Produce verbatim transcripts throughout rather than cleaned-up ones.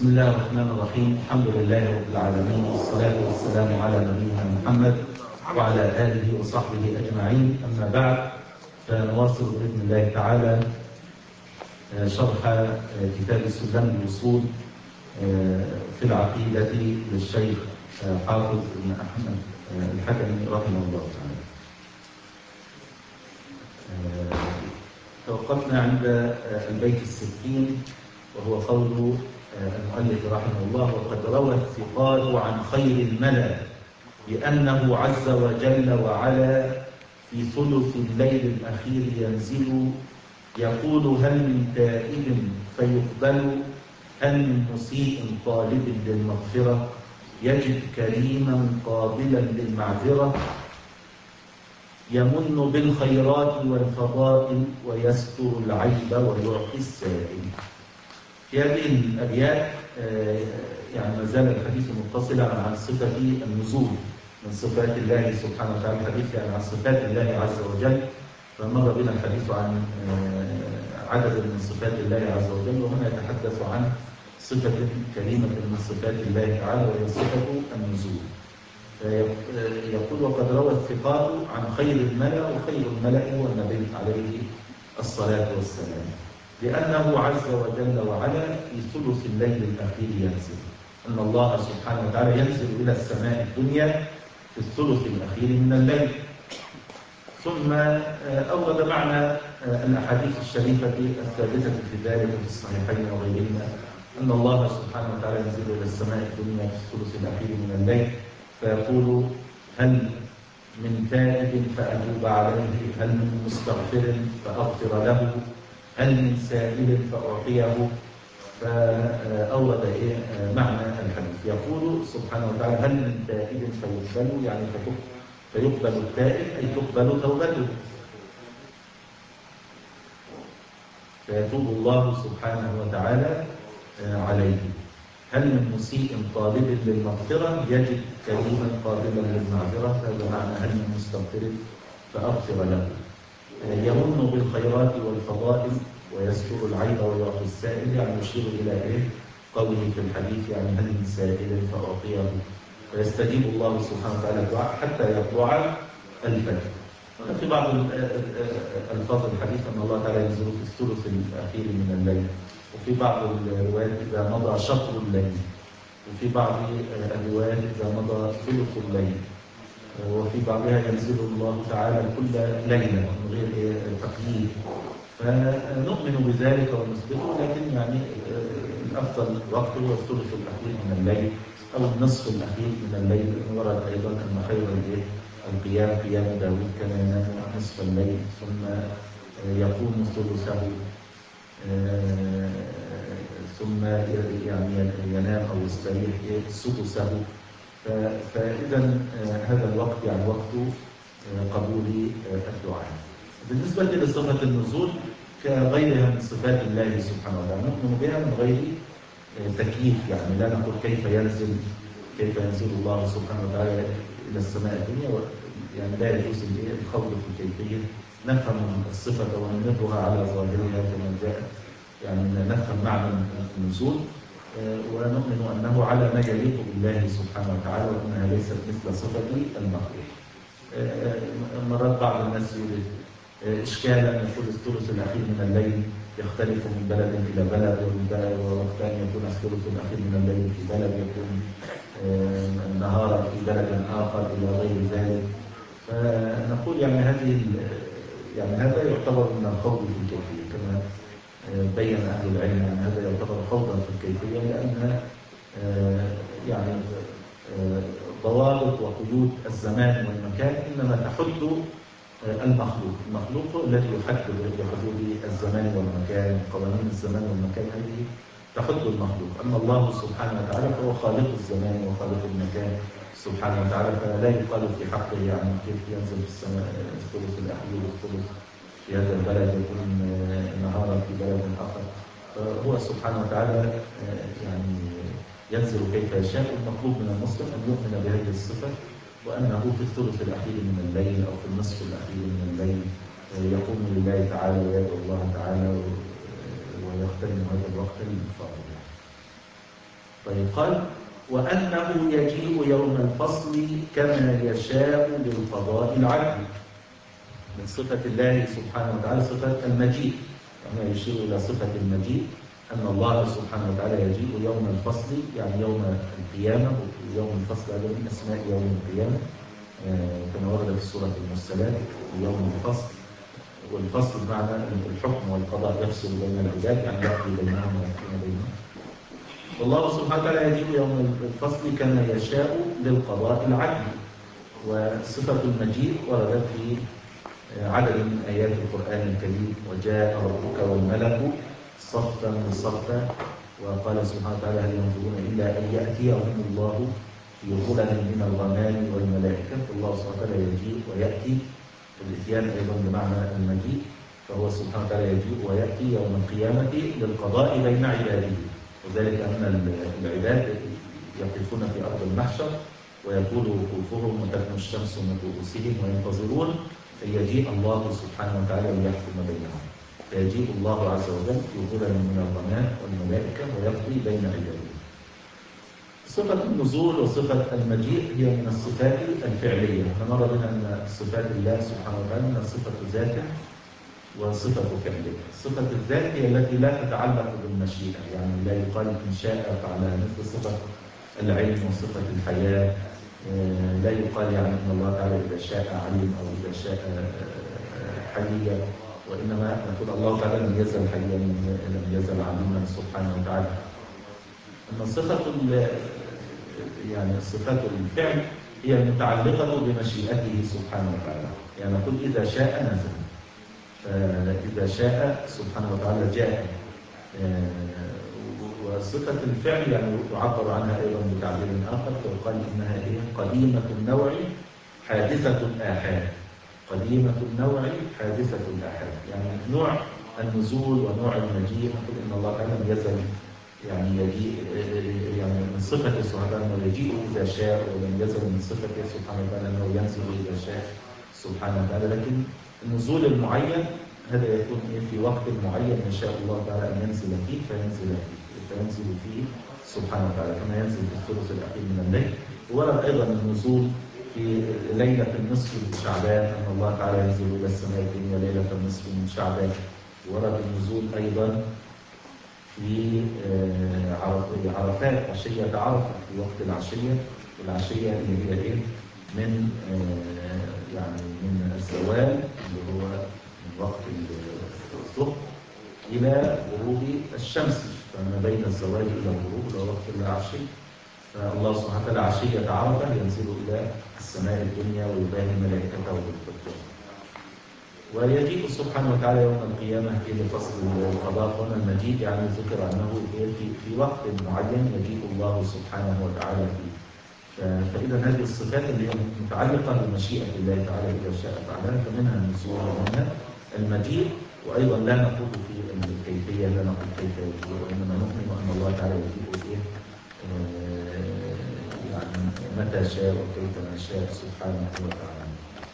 بسم الله الرحمن الرحيم. الحمد لله رب العالمين، والصلاة والسلام على نبينا محمد وعلى آله وصحبه أجمعين. أما بعد، فنواصل بإذن الله تعالى شرح كتاب سلم الوصول في العقيدة للشيخ حافظ بن أحمد الحكمي رحمه الله تعالى. توقفنا عند البيت الستين، وهو قول المؤلف رحمه الله: وقد روى الثقات عن خير الملأ بأنه عز وجل وعلا في ثلث الليل الأخير ينزل يقول: هل من تائب فيقبل، هل من مسيء طالب للمغفرة، يجد كريما قابلا للمعذرة، يمن بالخيرات والفضائل ويستر العيب ويعطي السائل. في هذه الأبيات يعني ما زال الحديث متصلا عن صفة النزول من صفات الله سبحانه وتعالى، الحديث يعني عن صفات الله عز وجل، فمر بنا الحديث عن عدد من صفات الله عز وجل، وهنا يتحدث عن صفة كريمة من صفات الله تعالى وهي صفة النزول. يقول: وقد روى الثقات عن خير الملأ، وخير الملأ هو النبي عليه الصلاة والسلام، لأنه عز وجل وعلا في ثلث الليل الأخير ينزل، أن الله سبحانه وتعالى ينزل إلى السماء الدنيا في الثلث الأخير من الليل. ثم أورد معنى الأحاديث الشريفة الثابتة في ذلك في الصحيحين وغيرهما، أن الله سبحانه وتعالى ينزل إلى السماء الدنيا في الثلث الأخير من الليل فيقول: هل من تائب فأتوب عليه، هل من مستغفر فأغفر له، هل من سائل فأعطيه. فأورد إيه معنى الحديث؟ يقول سبحانه وتعالى: هل من تائب فيقبل، يعني فيقبل التائب أي تقبل توبته، فيتوب الله سبحانه وتعالى عليه. هل من مسيء طالب للمغفرة، يجد كريما قابلا للمعذرة، هذا معنى هل من مستغفر فأغفر له. يمن بالخيرات والفضائل ويستر العيب ويعطي السائل، يعني يشير إلى إيه؟ قوله في الحديث: يعني هل من سائل فأعطيه، فيستجيب الله سبحانه وتعالى الدعاء حتى يطلع الفجر. في بعض ألفاظ الحديث أن الله تعالى ينزل في الثلث الأخير من الليل، وفي بعض الروايات إذا مضى شطر الليل، وفي بعض الروايات إذا مضى ثلث الليل، وفي بعضها ينزل الله تعالى كل ليلة من غير تقييد. فنؤمن بذلك ونثبته، لكن يعني الأفضل وقت هو الثلث الأخير من الليل أو النصف الأخير من الليل. ورد أيضا أن خير القيام قيام داود، كان ينام نصف الليل ثم يقوم ثلثه ثم يعني ينام أو يستريح سدسه. فإذا هذا الوقت يعني وقت قبول الدعاء. بالنسبة لصفة النزول كغيرها من صفات الله سبحانه وتعالى نؤمن بها من غير تكييف، يعني لا نقول كيف ينزل كيف ينزل الله سبحانه وتعالى إلى السماء الدنيا، يعني لا يجوز الخوض في الكيفية. نفهم الصفة ونمرها على ظاهرها كما جاءت، يعني نفهم معنى النزول ونؤمن أنه على ما يليق بالله سبحانه وتعالى، وأنها ليست مثل صفة المخلوق. مرات بعض الناس يريد إشكالا يقول الثلث الأخير من الليل يختلف من بلد إلى بلد، ووقت أن يكون الثلث الأخير من الليل في بلد يكون نهارا في بلد آخر إلى غير ذلك. فنقول يعني هذه يعني هذا يعتبر من الخوض في الكيفية، كما بين أهل العلم أن هذا يعتبر خوضا في الكيفية، لأن يعني ضوابط وقيود الزمان والمكان إنما تحد المخلوق، المخلوق الذي يحدد بحدود الزمان والمكان، قوانين الزمان والمكان هذه تحد المخلوق. أما الله سبحانه وتعالى فهو خالق الزمان وخالق المكان سبحانه وتعالى، فلا يقال في حقه يعني كيف ينزل في السماء الثلث الأخير والثلث في هذا البلد يكون نهارا في بلد آخر. فهو سبحانه وتعالى يعني ينزل كيف يشاء. المطلوب من المسلم أن يؤمن بهذه الصفة، وأنه في الثلث الأخير من الليل أو في النصف الأخير من الليل يقوم لله تعالى ويدعو الله تعالى ويغتنم هذا الوقت الفاضل. طيب قال وأنه يجيء يوم الفصل كما يشاء بالقضاء العدل. من صفة الله سبحانه وتعالى صفة المجيء، كما يشير إلى صفة المجيء أن الله سبحانه وتعالى يجيء يوم الفصل، يعني يوم القيامة. ويوم الفصل هذا من أسماء يوم القيامة كما ورد في سورة المرسلات يوم الفصل. والفصل بمعنى الحكم والقضاء يفصل بين العباد، يعني يقضي بينهم ويحكم بينهم. والله سبحانه وتعالى يجيء يوم الفصل كما يشاء للقضاء العدل. وصفة المجيء وردت في عدد من آيات القرآن الكريم: وجاء ربك والملك صفا صفا. وقال سبحانه وتعالى: هل ينظرون إلا أن يأتيهم الله في ظلل من الغمام والملائكة. الله سبحانه وتعالى يجيء ويأتي. الإتيان أيضا بمعنى المجيء، فهو سبحانه وتعالى يجيء ويأتي يوم القيامة للقضاء بين عباده. وذلك أن العباد يقفون في أرض المحشر ويطول وقوفهم وتدنو الشمس من رؤوسهم وينتظرون أن يجيء الله سبحانه وتعالى ليحكم بينهم. فيجيء الله عز وجل في ظلل من الغمام والملائكة ويقضي بين عباده. صفة النزول وصفة المجيء هي من الصفات الفعلية. نمر بنا أن صفات الله سبحانه وتعالى من صفة ذاته وصفة فعلية. صفة الذات هي التي لا تتعلق بالمشيئة، يعني لا يقال إن شاء فعل، مثل صفة العلم وصفة الحياة. لا يقال يعني أن الله تعالى إذا شاء علم أو إذا شاء حيا، وإنما نقول الله تعالى لم يزل حيا لم يزل عليما سبحانه وتعالى. أما صفة يعني صفات الفعل هي المتعلقة بمشيئته سبحانه وتعالى. يعني نقول إذا شاء نزل، إذا شاء سبحانه وتعالى جاء. وصفة الفعل يعني يعبر عنها أيضا بتعبير آخر، ويقال إنها هي قديمة النوع حادثة الآحاد. قديمة النوع حادثة الآحاد، يعني نوع النزول ونوع المجيء. نقول إن الله تعالى لم يزل يعني يجيء، يعني من صفته سبحانه وتعالى أنه يجيء إذا شاء، ولم يزل من صفته سبحانه وتعالى أنه ينزل إذا شاء سبحانه وتعالى. لكن النزول المعين هذا يكون في وقت معين يشاء الله تعالى أن ينزل فيه فينزل فيه فينزل فيه سبحانه وتعالى، كما ينزل في الثلث الأخير من الليل. ورد أيضا النزول في ليلة النصف من شعبان، أن الله تعالى ينزل إلى السماء الدنيا ليلة النصف من شعبان. ورد النزول أيضا في عرفات، عشية عرفة، في وقت العشية. العشية اللي هي إيه؟ من يعني من الزوال اللي هو من وقت الظهر إلى غروب الشمس، فما بين الزوال إلى الغروب إلى وقت العشي. فالله سبحانه وتعالى عشية عرفة ينزل إلى السماء الدنيا ويباهي ملائكته بالقدر. ويجيء سبحانه وتعالى يوم القيامة إلى فصل القضاء. هنا المجيء يعني ذكر أنه في في وقت معين يجيء الله سبحانه وتعالى فيه. فإذا هذه الصفات اللي هي متعلقة بمشيئة الله تعالى إذا شاء فعلها، فمنها النزول ومنها المجيء. وأيضا لا نقول في الكيفية، لا نقول كيف يجيء، وإنما نؤمن أن الله تعالى يجيء إيه يعني متى شاء وكيف ما شاء سبحانه وتعالى.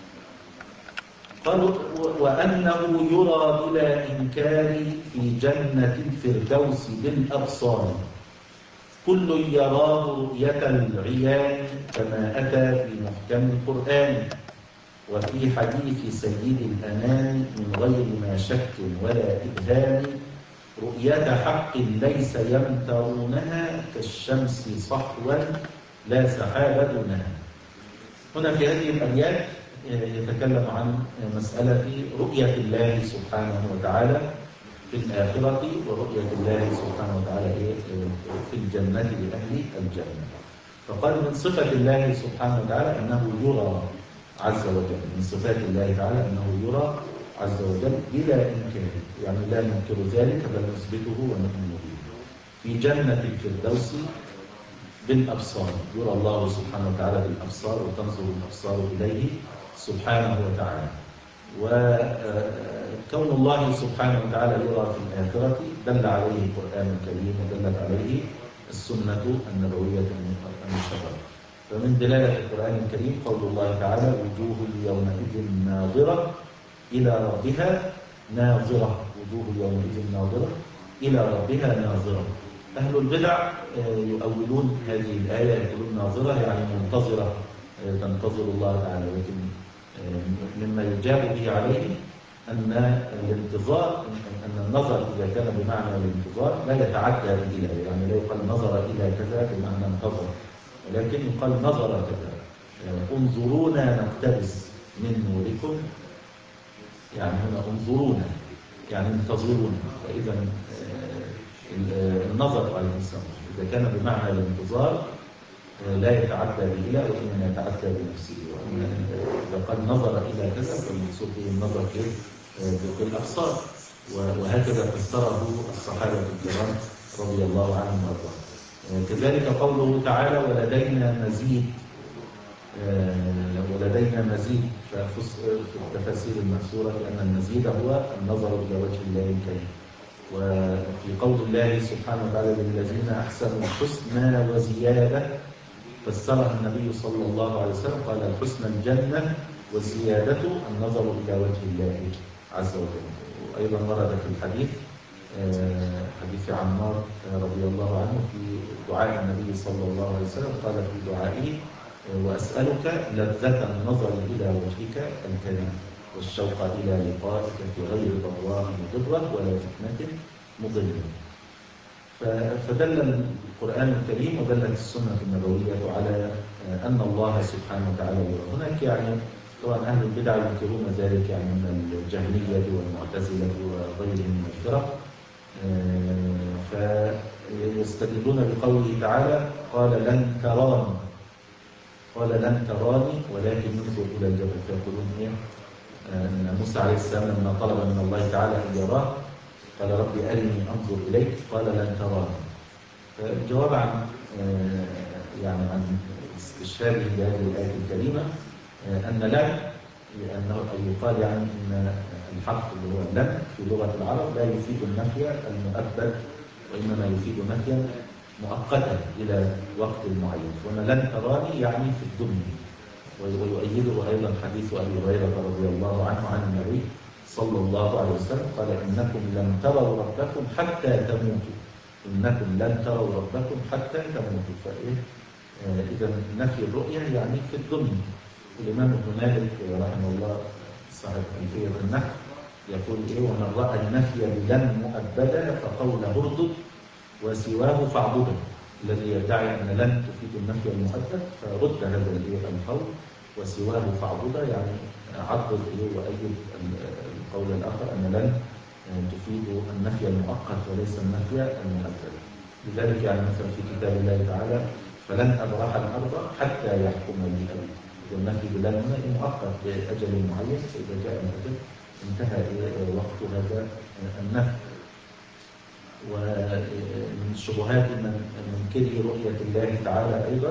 قالوا وأنه يرى بلا إنكار في جنة الفردوس بالأبصار، كل يراه رؤية العيان كما أتى في محكم القرآن، وفي حديث سيد الأنام من غير ما شك ولا إبهام، رؤية حق ليس يمترونها كالشمس صحوا لا سحاب دونها. هنا في هذه الأبيات يتكلم عن مسألة رؤية الله سبحانه وتعالى في الآخرة، ورؤية الله سبحانه وتعالى في الجنة لأهل الجنة. فقال من صفة الله سبحانه وتعالى أنه يرى عز وجل، من صفات الله تعالى أنه يرى عز وجل بلا إنكار، يعني لا ننكر ذلك بل نثبته ونؤمن به. في جنة الفردوس بالأبصار، يرى الله سبحانه وتعالى بالأبصار وتنظر الأبصار إليه سبحانه وتعالى. وكون الله سبحانه وتعالى يرى في الآخرة دل عليه القرآن الكريم ودلت عليه السنة النبوية المشرفة. فمن دلالة القرآن الكريم قول الله تعالى وجوه يومئذ ناظرة إلى ربها ناظرة، وجوه يومئذ ناظرة إلى ربها ناظرة. أهل البدع يؤولون هذه الآية يقولون ناظرة يعني منتظرة تنتظر الله تعالى، لكن مما يجاب به عليه أن الانتظار أن النظر إذا كان بمعنى الانتظار لا يتعدى إلى، يعني لا يقال نظر إلى كذا بمعنى انتظر، ولكن يقال نظر كذا. انظرونا نقتبس من نوركم، يعني هنا انظرونا يعني انتظرونا. فإذا النظر على الإنسان إذا كان بمعنى الانتظار لا يتعدى بإلى وإنما يتعدى بنفسه، إذا قال نظر إلى كذا فالمقصود به النظر بالأبصار، وهكذا فسره الصحابة الكرام رضي الله عنهم وارضاهم. كذلك قوله تعالى ولدينا مزيد، ولدينا مزيد في التفاسير المأثورة لأن المزيد هو النظر إلى وجه الله الكريم. وفي قول الله سبحانه وتعالى للذين أحسنوا الحسنى وزيادة فسرها النبي صلى الله عليه وسلم قال الحسنى الجنة والزيادة النظر إلى وجه الله عز وجل. وأيضا ورد في الحديث حديث عمار رضي الله عنه في دعاء النبي صلى الله عليه وسلم قال في دعائه وأسألك لذة النظر إلى وجهك الكريم والشوق إلى لقائك في غير ضراء مضرة ولا فتنة مضلة. فدل القرآن الكريم ودلت السنة النبوية على أن الله سبحانه وتعالى يرى. هناك يعني طبعا أهل البدع ينكرون ذلك، يعني من الجهمية والمعتزلة وغيرهم من الفرق، فيستدلون بقوله تعالى قال لن تراني، قال لن تراني ولكن انظر إلى الجبل. فيقولون إيه؟ أن موسى عليه السلام لما طلب من الله تعالى أن يراه قال ربي أرني أنظر إليك قال لن تراني. فالجواب عن يعني عن استشهاده بهذه الآية الكريمة أن لن لأنه يقال يعني أن الحرف اللي هو لن في لغة العرب لا يفيد النفي المؤبد وإنما يفيد نفيا مؤقتا إلى وقت معين. وأن لن تراني يعني في الدنيا. ويؤيده أيضا حديث أبي هريرة رضي الله عنه عن النبي صلى الله عليه وسلم قال إنكم لن تروا ربكم حتى تموتوا، إنكم لن تروا ربكم حتى تموتوا. فإيه إذا نفي الرؤية يعني في الدنيا. الإمام ابن مالك رحمه الله صاحب ألفية النحو يقول إيه ومن رأى النفي بلن مؤبدا فقول هردد وسواه فاعبده. الذي يدعي أن لن تفيد النفي المؤبد فرد هذا القول وسواه فاعبده، يعني عضد إيه وأيد القول الآخر أن لن تفيد النفي المؤقت وليس النفي المؤبد. لذلك يعني مثلا في كتاب الله تعالى فلن أبرح الأرض حتى يحكم لي أبي. النفي بلن هنا مؤقت بأجل معين، فإذا جاء الأجل انتهى وقت هذا النفي. ومن شبهات من منكره رؤية الله تعالى أيضا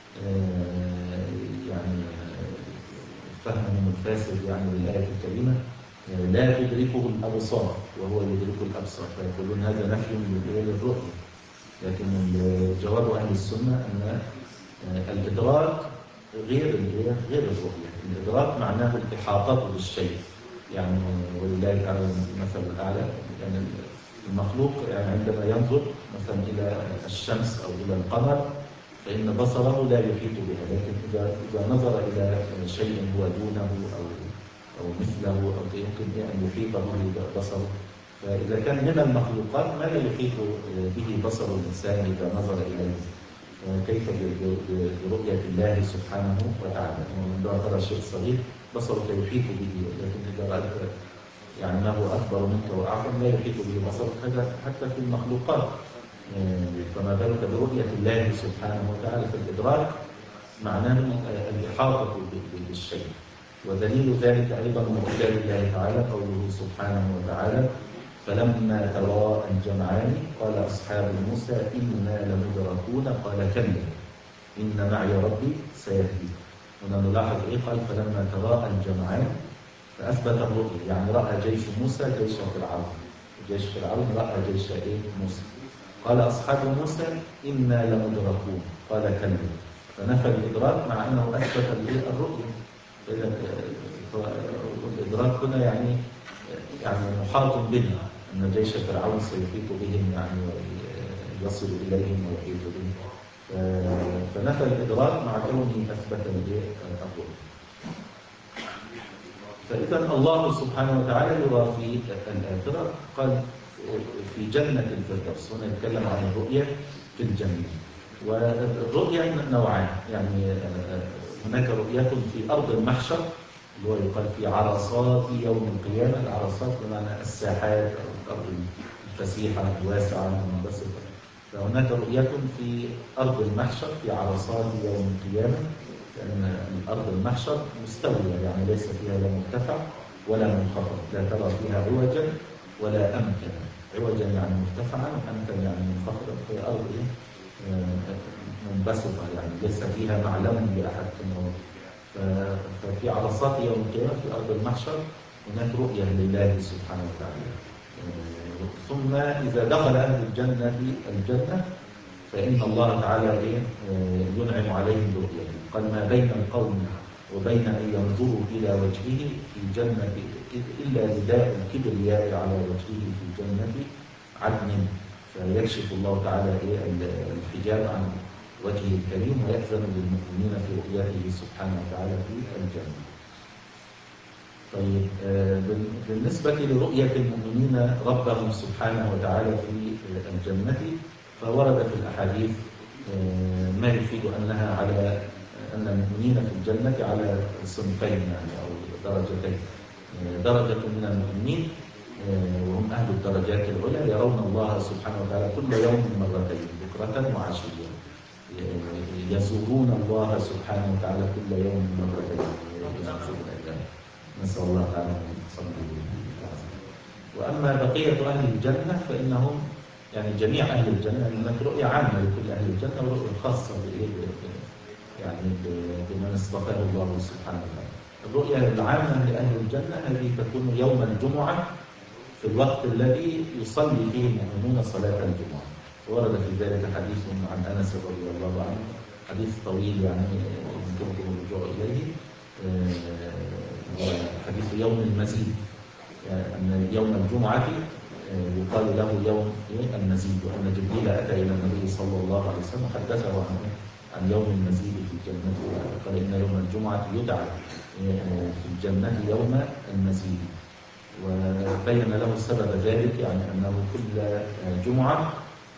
يعني فهمهم الفاسد يعني للآية الكريمة لا تدركه الأبصار وهو يدرك الأبصار، فيقولون هذا نفي للرؤية. لكن جواب أهل السنة أن الإدراك غير غير الرؤية. الإدراك معناه الإحاطة بالشيء، يعني ولله تعالى المثل الأعلى. يعني المخلوق يعني عندما ينظر مثلا إلى الشمس أو إلى القمر فإن بصره لا يحيط بها، لكن إذا إذا نظر إلى شيء هو دونه أو أو مثله أو يمكن أن يحيط به بصره. فإذا كان من المخلوقات ما لا يحيط به بصر الإنسان إذا نظر إليه، كيف برؤية الله سبحانه وتعالى؟ عندما ترى شيء صغير بصرك يحيط به، لكن إذا رأيت يعني ما هو أكبر منك وأعظم لا يحيط به بصرك. هذا حتى في المخلوقات، فما بالك برؤية الله سبحانه وتعالى. في الإدراك معناه الإحاطة بالشيء. ودليل ذلك أيضا من كتاب الله تعالى قوله سبحانه وتعالى فلما تراءى الجمعان قال أصحاب موسى إنا لمدركون قال كلا إن معي ربي سيهدين. هنا نلاحظ إيه قال فلما تراءى الجمعان فأثبت الرؤية، يعني رأى جيش موسى جيش فرعون، جيش فرعون رأى جيش إيه موسى. قال أصحاب موسى إنا لمدركون قال كلا، فنفى الإدراك مع أنه أثبت الرؤية. الإدراك هنا يعني يعني محاط بنا أن جيش فرعون سيحيط بهم يعني يصل إليهم ويحيط بهم. فنفى الإدراك مع كونه أثبت الرؤية. فإذا الله سبحانه وتعالى يرى في الآخرة، قال في جنة الفردوس. هنا يتكلم عن الرؤية في الجنة. والرؤية نوعان، يعني هناك رؤية في أرض المحشر اللي هو يقال في عرصات يوم القيامة. العرصات بمعنى الساحات أو الأرض الفسيحة الواسعة المنبسطة. فهناك رؤية في أرض المحشر في عرصات يوم القيامة، لأن الأرض المحشر مستوية، يعني ليس فيها لا مرتفع ولا منخفض، لا ترى فيها عوجا ولا أمتا. عوجا يعني مرتفعا، وأمتا يعني منخفضا. في أرض منبسطة، يعني ليس فيها معلم لأحد كما. ففي عرصات يوم القيامة في أرض المحشر هناك رؤية لله سبحانه وتعالى. ثم إذا دخل أهل الجنة الجنة فإن الله تعالى ينعم عليهم برؤيته. قال ما بين القوم وبين أن ينظروا إلى وجهه في جنة إلا رداء الكبرياء على وجهه في جنة عدن، فيكشف الله تعالى الحجاب عن وجهه الكريم ويأذن للمؤمنين في رؤيته سبحانه وتعالى في الجنة. طيب، بالنسبة لرؤية المؤمنين ربهم سبحانه وتعالى في الجنة، فورد في الأحاديث ما يفيد أنها على أن المؤمنين في الجنة على صنفين يعني أو درجتين. درجة من المؤمنين وهم أهل الدرجات العلى يرون الله سبحانه وتعالى كل يوم مرتين، بكرة وعشية. يزورون الله سبحانه وتعالى كل يوم مرتين. نسأل الله تعالى أن يصلي. وأما بقية أهل الجنة فإنهم يعني جميع أهل الجنة، هناك رؤية عامة لكل أهل الجنة ورؤية خاصة يعني بمن اصطفاه الله سبحانه وتعالى. الرؤية العامة لأهل الجنة هذه تكون يوم الجمعة في الوقت الذي يصلي فيه المؤمنون صلاة الجمعة. ورد في ذلك حديث عن أنس رضي الله عنه، حديث طويل يعني يمكنكم الرجوع إليه، حديث يوم المزيد، أن يوم الجمعة يقال له يوم المزيد، وأن جبريل أتى إلى النبي صلى الله عليه وسلم حدثه عن عن يوم المزيد في الجنة، قال إن يوم الجمعة يدعى في الجنة يوم المزيد. وبين له سبب ذلك، يعني أنه كل جمعة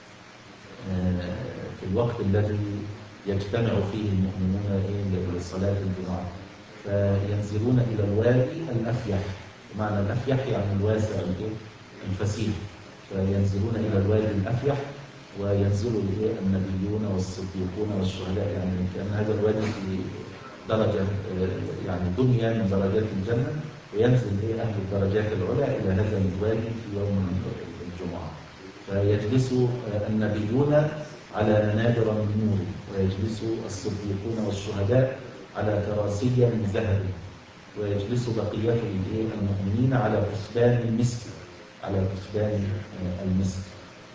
في الوقت الذي يجتمع فيه المؤمنون لصلاة الجمعة فينزلون إلى الوادي الأفيح. معنى الأفيح يعني الواسع الفسيح. فينزلون إلى الوادي الأفيح وينزل النبيون والصديقون والشهداء، يعني كأن هذا الوادي في درجة يعني دنيا من درجات الجنة، وينزل أهل الدرجات العلى إلى هذا الوادي في يوم الجمعة. فيجلس النبيون على منابر من نور، ويجلس الصديقون والشهداء على كراسي من ذهب، ويجلس بقية المؤمنين على كثبان المسك على كثبان المسك،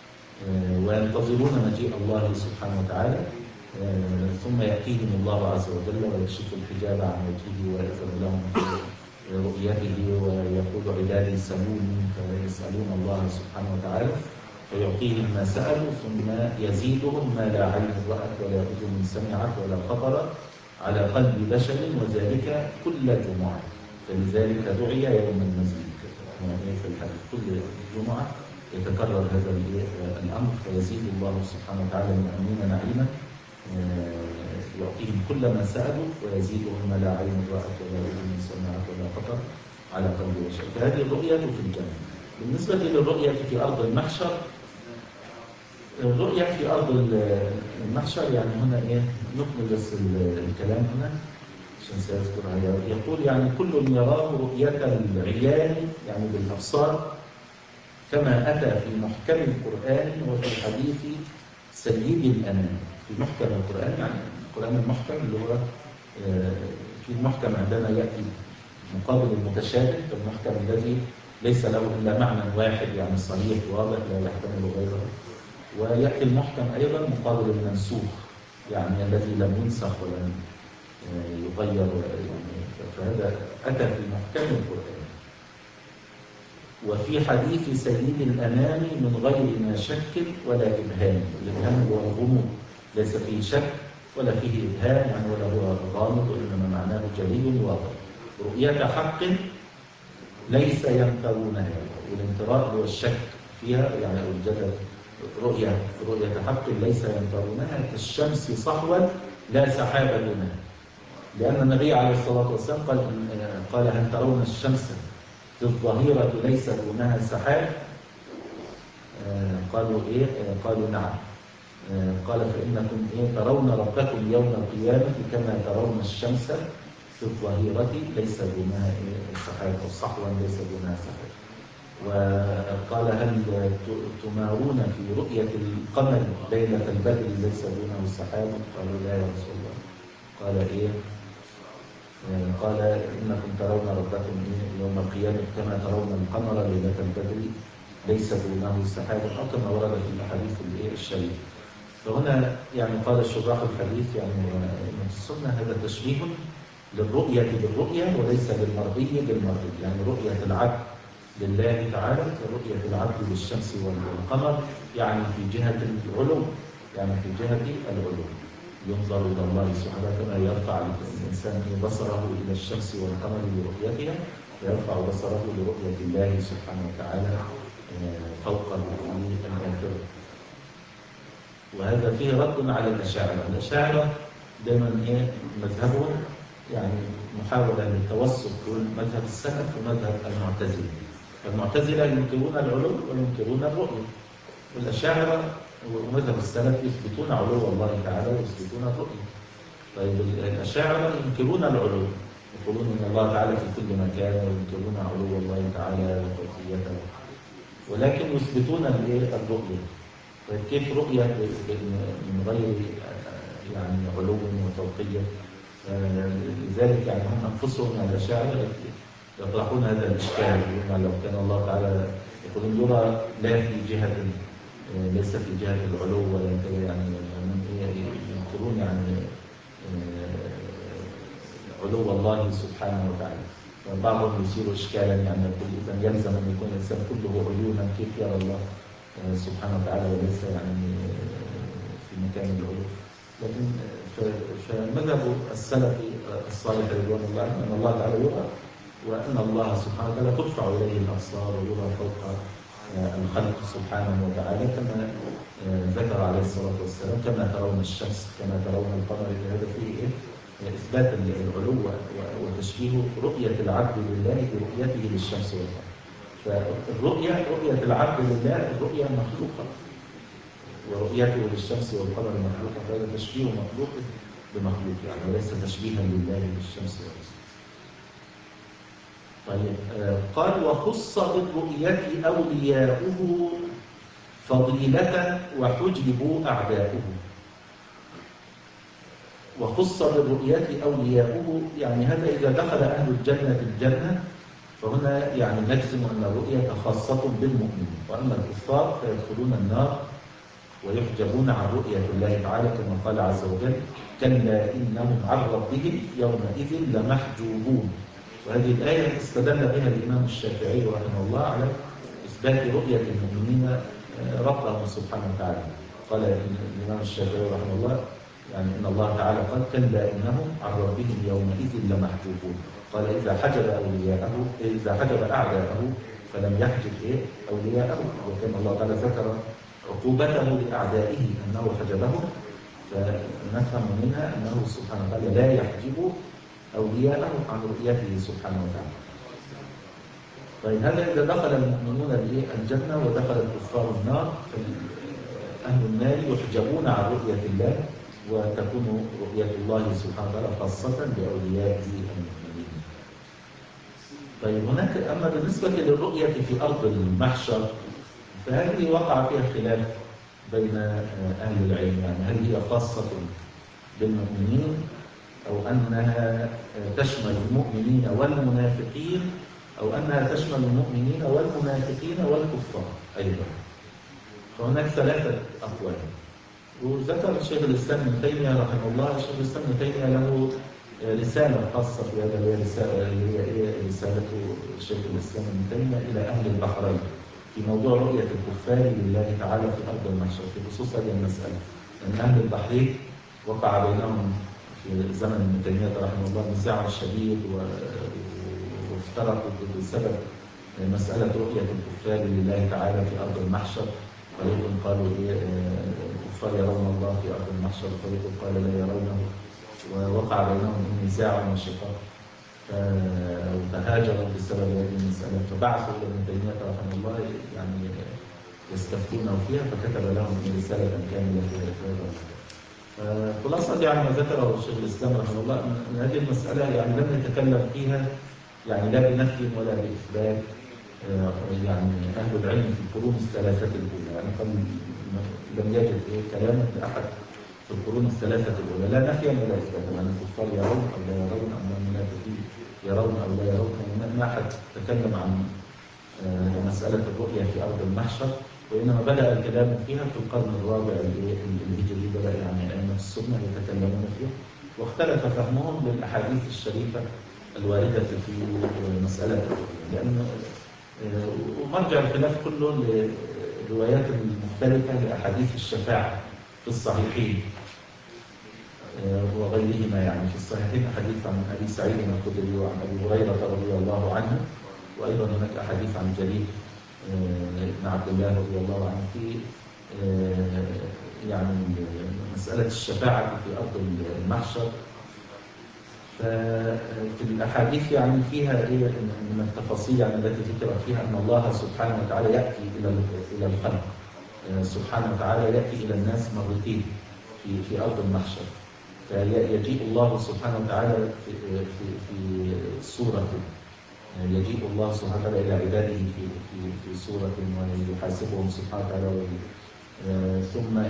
وينتظرون مجيء الله سبحانه وتعالى. ثم يأتيهم الله عز وجل ويكشف الحجاب عن وجهه ويأذن لهم برؤيته ويقول عبادي سلوني، فيسألون الله سبحانه وتعالى فيعطيهم ما سألوا، ثم يزيدهم ما لا عين رأت ولا أذن سمعت ولا خطر على قلب بشر، وذلك كل جمعة. فلذلك دعي يوم المزيد في الحديث، كل جمعة يتكرر هذا الأمر، فيزيد الله سبحانه وتعالى المؤمنين نعيما يعطيهم كل ما سألوا، ويزيدهم ما لا عين رأت ولا أذن سمعت ولا خطر على قلب بشر. فهذه الرؤية في الجنة. بالنسبة للرؤية في أرض المحشر، الرؤية في أرض المحشر يعني هنا إيه نكمل بس الكلام هنا عشان سيذكرها. يقول يعني كل يراه رؤية العيان يعني بالأبصار، كما أتى في محكم القرآن وفي حديث سيد الأنام. في محكم القرآن يعني القرآن المحكم اللي هو في المحكم عندنا يأتي مقابل المتشابه، المحكم الذي ليس له إلا معنى واحد يعني صريح واضح لا يحتمل غيره. ويأتي المحكم أيضا مقابل المنسوخ، يعني الذي لم ينسخ ولم يغير يعني. فهذا أتى في محكم القرآن. وفي حديث سيد الأنام من غير ما شك ولا إبهام. الإبهام هو الغموض، ليس فيه شك ولا فيه إبهام، يعني ولا هو غامض، وإنما معناه جلي واضح. رؤية حق ليس يمترونها، والامتراء هو الشك فيها، يعني الجدل. رؤية رؤية حق ليس يمترونها كالشمس صحوا لا سحاب دونها، لأن النبي عليه الصلاة والسلام قال قال هل ترون الشمس في الظهيرة ليس دونها سحاب؟ آه قالوا إيه؟ آه قالوا نعم. آه قال فإنكم إيه ترون ربكم يوم القيامة كما ترون الشمس في الظهيرة ليس دونها إيه سحاب، أو صحوا ليس دونها سحاب. وقال هل تمارون في رؤية القمر ليلة البدر ليس دونه سحاب؟ قالوا لا يا رسول الله. قال إيه؟ قال إنكم ترون ربكم يوم القيامة كما ترون القمر ليلة البدر ليس دونه سحاب، أو كما ورد في الحديث الشريف. فهنا يعني قال الشراح الحديث يعني من السنة هذا تشبيه للرؤية بالرؤية وليس للمرئي بالمرئي، يعني رؤية العبد لله تعالى كرؤية العبد للشمس والقمر، يعني في جهة العلو، يعني في جهة العلو ينظر إلى الله سبحانه كما يرفع الإنسان بصره إلى الشمس والقمر لرؤيتها، ويرفع بصره لرؤية الله سبحانه وتعالى فوق الآخرة. وهذا فيه رد على الأشاعرة. الأشاعرة دائما إيه مذهبهم يعني محاولة للتوسط بين مذهب السلف ومذهب المعتزلة. المعتزلة ينكرون العلو وينكرون الرؤية، والأشاعرة ومذهب السلف يثبتون علو الله تعالى ويثبتون الرؤية. طيب الأشاعرة ينكرون العلو، يقولون إن الله تعالى في كل مكان، وينكرون علو الله تعالى وكيفيته، ولكن يثبتون الرؤية. طيب كيف رؤية من غير يعني علو وفوقية؟ لذلك يعني هم أنفسهم يعني الأشاعرة يطرحون هذا الإشكال، يقولون لو كان الله تعالى يقولون يرى لا في جهة ليس في جهة العلو ولا يعني ينكرون يعني علو الله سبحانه وتعالى. بعضهم يصير إشكالا يعني يقول إذا يلزم أن يكون الإنسان كله عيونا، كيف يرى الله سبحانه وتعالى وليس يعني في مكان العلو؟ لكن فمذهب السلف الصالح رضوان الله عنه أن الله تعالى يرى، وأن الله سبحانه وتعالى ترفع إليه الأبصار ويرى فوق الخلق سبحانه وتعالى، كما ذكر عليه الصلاة والسلام كما ترون الشمس كما ترون القمر. هذا فيه إيه؟ إثبات العلو وتشبيه رؤية العبد لله برؤيته للشمس والقمر. فالرؤية رؤية العبد لله رؤية مخلوقة، ورؤيته للشمس والقمر مخلوقة، فهذا تشبيه مخلوق بمخلوق يعني، وليس تشبيها لله للشمس والقمر. طيب آه قال وخص بالرؤية أولياؤه فضيلة وحجبوا أعداؤه. وخص بالرؤية أولياؤه يعني هذا إذا دخل أهل الجنة الجنة، فهنا يعني نجزم أن الرؤية خاصة بالمؤمنين، وأما الكفار فيدخلون النار ويحجبون عن رؤية الله تعالى كما قال عز وجل كلا إنهم عن ربهم يومئذ لمحجوبون. وهذه الآية استدل بها الإمام الشافعي رحمه الله على إثبات رؤية المؤمنين ربهم سبحانه وتعالى. قال الإمام الشافعي رحمه الله يعني إن الله تعالى قال كلا إنهم عن ربهم يومئذ لمحجوبون. قال إذا حجب أولياءه إذا حجب أعداءه فلم يحجب إيه أولياءه، وكان الله تعالى ذكر عقوبته لأعدائه أنه حجبهم، فنفهم منها أنه سبحانه وتعالى لا يحجب أولياءه عن رؤيته سبحانه وتعالى. طيب هذا إذا دخل المؤمنون الجنة ودخل الكفار النار، أهل النار يحجبون عن رؤية الله، وتكون رؤية الله سبحانه وتعالى خاصة بأوليائه المؤمنين. طيب هناك أما بالنسبة للرؤية في أرض المحشر فهذه وقع فيها خلاف بين أهل العلم، يعني هل هي خاصة بالمؤمنين أو أنها تشمل المؤمنين والمنافقين، أو أنها تشمل المؤمنين والمنافقين والكفار أيضا. فهناك ثلاثة أقوال. وذكر الشيخ الإسلام ابن تيمية رحمه الله، الشيخ الإسلام ابن تيمية له رسالة خاصة في هذا، اللي هي رسالة اللي هي إيه رسالته شيخ الإسلام ابن تيمية إلى أهل البحرين في موضوع رؤية الكفار لله تعالى في أرض المحشر، في خصوص هذه المسألة. لأن أهل البحرين وقع بينهم في زمن ابن تيمية رحمه الله نزاع شديد، وافترقوا بسبب مسألة رؤية الكفار لله تعالى في أرض المحشر. فريق قالوا إيه الكفار يرون الله في أرض المحشر، وفريق قال لا يرونه، ووقع بينهم نزاع وشقاق، فهاجروا بسبب هذه المسألة. فبعثوا إلى ابن تيمية رحمه الله يعني يستفتونه فيها، فكتب لهم رسالة كاملة في هذا. فخلاصة يعني ما ذكره الشيخ الإسلام رحمه الله أن هذه المسألة يعني لم يتكلم فيها يعني لا بنفي ولا بإثبات. يعني أهل العلم في القرون الثلاثة الأولى يعني قد لم يجد كلاما لأحد في القرون الثلاثة الأولى لا نفيا ولا إثباتا، أن الكفار يرون أو لا يرون، أو المنافقين يرون أو لا يرون. ما أحد تكلم عن مسألة الرؤية في أرض المحشر، وإنما بدأ الكلام فيها في القرن الرابع الهجري. بدأ يعني أئمة السنة يتكلمون فيها، واختلف فهمهم للأحاديث الشريفة الواردة في مسألة الرؤية، لأن ومرجع الخلاف كله للروايات المختلفة لأحاديث الشفاعة في الصحيحين وغيرهما. يعني في الصحيحين أحاديث عن أبي سعيد الخدري وعن أبي هريرة رضي الله عنه، وأيضا هناك أحاديث عن جرير بن عبد الله رضي الله عنه في يعني مسألة الشفاعة في أرض المحشر. ففي الأحاديث يعني فيها إيه من التفاصيل يعني التي ذكرت فيها أن الله سبحانه وتعالى يأتي إلى إلى الخلق سبحانه وتعالى، يأتي إلى الناس مرتين في في أرض المحشر. فيجيء الله سبحانه وتعالى في في في صورته، يجيء الله سبحانه وتعالى إلى عباده في في في صورة ويحاسبهم سبحانه وتعالى. ثم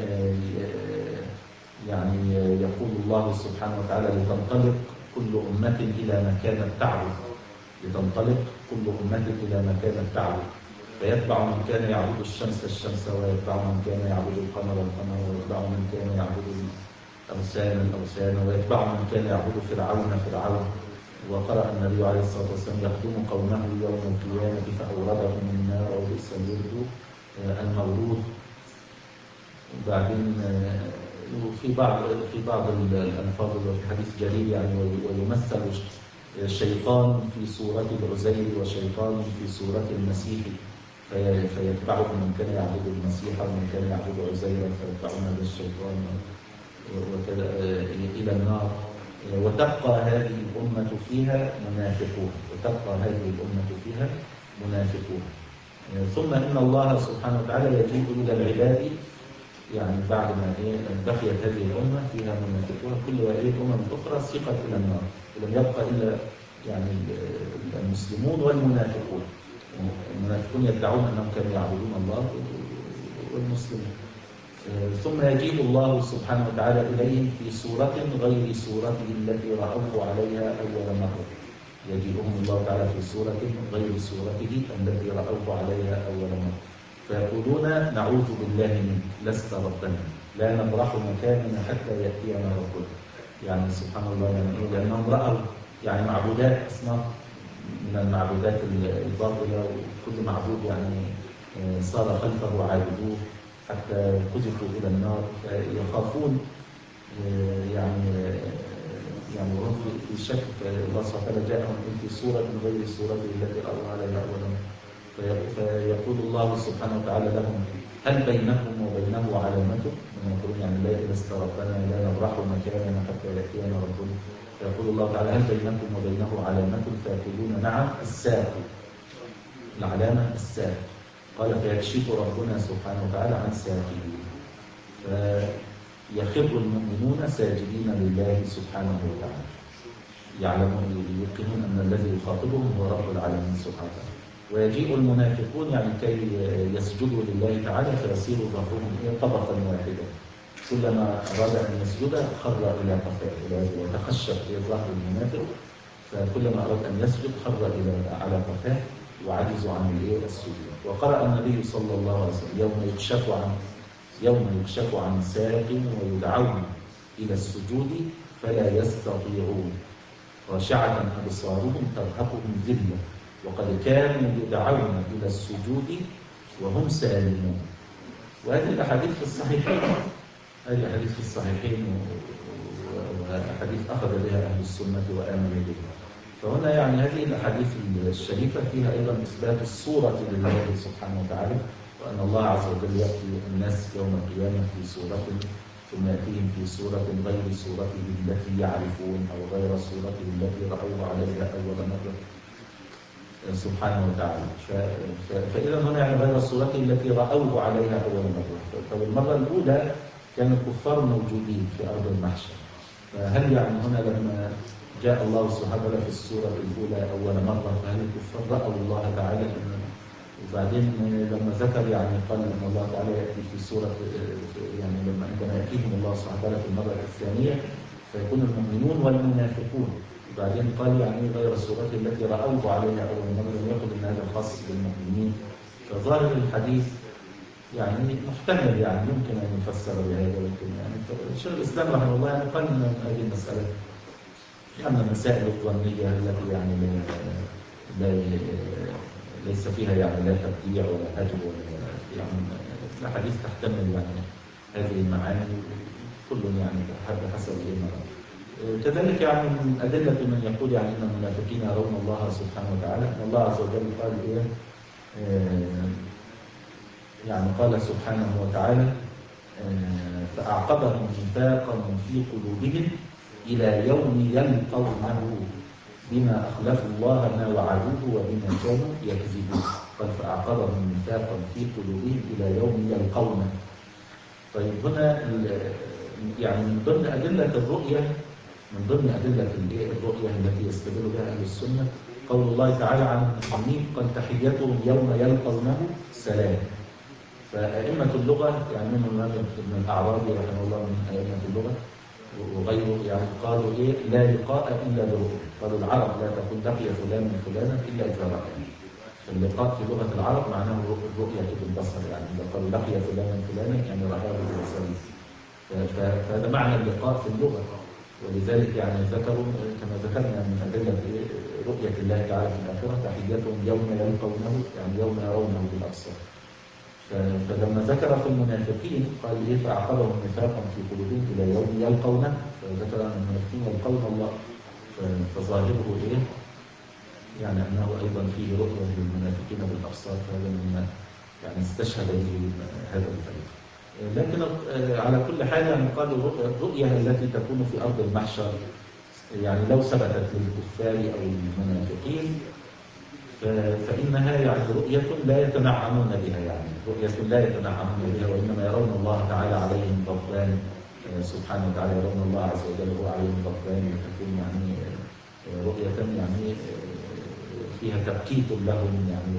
يعني يقول الله سبحانه وتعالى لتنطلق كل أمة إلى ما كانت تعبد، لتنطلق كل أمة إلى ما كانت تعبد، فيتبع من كان يعبد الشمس الشمس، ويتبع من كان يعبد القمر القمر، ويتبع من كان يعبد الأوثان الأوثان، ويتبع من كان يعبد فرعون فرعون. وقرأ النبي عليه الصلاة والسلام يخدم قومه يوم القيامة فأوردهم النار وبئس الورد المورود. وبعدين في بعض في بعض الألفاظ وفي حديث جليل يعني ويمثل الشيطان في صورة العزير وشيطان في صورة المسيح، فيتبعه من كان يعبد المسيح ومن كان يعبد عزيرا فيتبعون هذا الشيطان وكذا إلى النار. وتبقى هذه الأمة فيها منافقون، وتبقى هذه الأمة فيها منافقون. ثم إن الله سبحانه وتعالى يجيء إلى العباد يعني بعد ما بقيت هذه الأمة فيها منافقون، كل هذه الأمم الأخرى سيقت إلى النار، ولم يبقى إلا يعني المسلمون والمنافقون. المنافقون يدعون أنهم كانوا يعبدون الله والمسلمون. ثم يجيء الله سبحانه وتعالى إليهم في صورة غير صورته التي رأوه عليها أول مرة. يجيئهم الله تعالى في صورة غير صورته التي رأوه عليها أول مرة، فيقولون نعوذ بالله منك لست ربنا، لا نبرح مكاننا حتى يأتينا ربنا. يعني سبحان الله، يعني لأنهم رأوا يعني معبودات أصناف من المعبودات الباطلة، وكل معبود يعني صار خلفه عابدوه حتى قذفوا إلى النار. فيخافون يعني يعني وهم في شك. الله سبحانه وتعالى جاءهم في صورة غير صورته التي رأوا عليها أولا. فيقول الله سبحانه وتعالى لهم هل بينكم وبينه علامة؟ يقولون يعني لا لست ربنا، لا نبرح مكاننا حتى يأتينا ربنا. فيقول الله تعالى هل بينكم وبينه علامة؟ فيقولون نعم الساق، العلامة الساق. قال فيكشف ربنا سبحانه وتعالى عن ساقه، فيخر المؤمنون ساجدين لله سبحانه وتعالى، يعلمون يوقنون أن الذي يخاطبهم هو رب العالمين سبحانه وتعالى. ويجيء المنافقون يعني كي يسجدوا لله تعالى فيصير ظهرهم هي طبقا واحدا، كلما أراد أن يسجد خر إلى قفاه وتخشب في ظهر المنافق، فكلما أراد أن يسجد خر إلى على قفاه وعجزوا عن السجود. وقرأ النبي صلى الله عليه وسلم يوم يكشف عن يوم يكشف عن ساق ويدعون إلى السجود فلا يستطيعون خاشعة أبصارهم ترهقهم ذلة وقد كانوا يدعون إلى السجود وهم سالمون. وهذه الأحاديث في الصحيحين، هذه الأحاديث في الصحيحين وأحاديث أخذ بها أهل السنة وآمن بها. فهنا يعني هذه الأحاديث الشريفة فيها أيضا إثبات الصورة لله سبحانه وتعالى، وأن الله عز وجل يأتي الناس يوم القيامة في صورة ثم يأتيهم في صورة غير صورته التي يعرفون أو غير صورته التي رأوه عليها أول مرة سبحانه وتعالى. فإذا هنا يعني غير صورته التي رأوه عليها أول مرة. فالمرة الأولى كان الكفار موجودين في أرض المحشر، فهل يعني هنا لما جاء الله سبحانه وتعالى في الصورة الأولى أول مرة فهل الكفار رأوا الله تعالى؟ وبعدين لما ذكر يعني قال أن الله تعالى يأتي في صورة، يعني لما عندما يأتيهم الله سبحانه وتعالى في المرة الثانية فيكون المؤمنون والمنافقون، وبعدين قال يعني غير صورته التي رأوه عليها أول مرة، لم يقل أن هذا خاص بالمؤمنين. فظاهر الحديث يعني محتمل، يعني يمكن أن يفسر بهذا، ولكن يعني شيخ الإسلام رحمه الله يعني قال من هذه المسألة يعني المسائل الظنية التي يعني لا ليس فيها يعني لا تبديع ولا هجر ولا يعني الأحاديث تحتمل يعني هذه المعاني، كل يعني حسب الإمام. كذلك يعني من أدلة من يقول يعني أن المنافقين يرون الله سبحانه وتعالى أن الله عز وجل قال إيه يعني قال سبحانه وتعالى فأعقبهم نفاقا في قلوبهم إلى يوم يلقونه بما أخلفوا الله ما وعدوه وبما كانوا يكذبون. قال فأعقبهم نفاقا في قلوبهم إلى يوم يلقونه. طيب هنا يعني من ضمن أدلة الرؤية، من ضمن أدلة الرؤية التي يستدل بها أهل السنة قول الله تعالى عن المؤمنين قال تحيتهم يوم يلقونه سلام. فأئمة اللغة يعني من ابن الأعرابي رحمه الله من أئمة اللغة وغيره يعني قالوا إيه لا لقاء إلا برؤية. قالوا العرب لا تقول لقي فلان فلانا إلا إذا رأى. اللقاء في لغة العرب معناه الرؤية بالبصر، يعني إذا قالوا لقي فلانا فلانا يعني رآه ببصره. فهذا معنى اللقاء في اللغة، ولذلك يعني ذكروا كما ذكرنا من أدلة رؤية الله تعالى في الآخرة تحيتهم يوم يلقونه يعني يوم يرونه بالأبصار. فلما ذكر في المنافقين قال إيه فأعقبهم نفاقا في قلوبهم إلى يوم يلقونه، فذكر أن المنافقين يلقون الله، فظاهره إيه يعني أنه أيضا فيه رؤية للمنافقين بالأبصار، فهذا مما يعني استشهد به هذا الفريق. لكن على كل حال يعني قالوا الرؤية التي تكون في أرض المحشر يعني لو ثبتت للكفار أو المنافقين فإنها يعني رؤية لا يتنعمون بها، يعني رؤية لا يتنعمون بها، وإنما يرون الله تعالى عليهم غضبان سبحانه وتعالى، يرون الله عز وجل هو عليهم غضبان، وتكون يعني رؤية يعني فيها تبكيت لهم يعني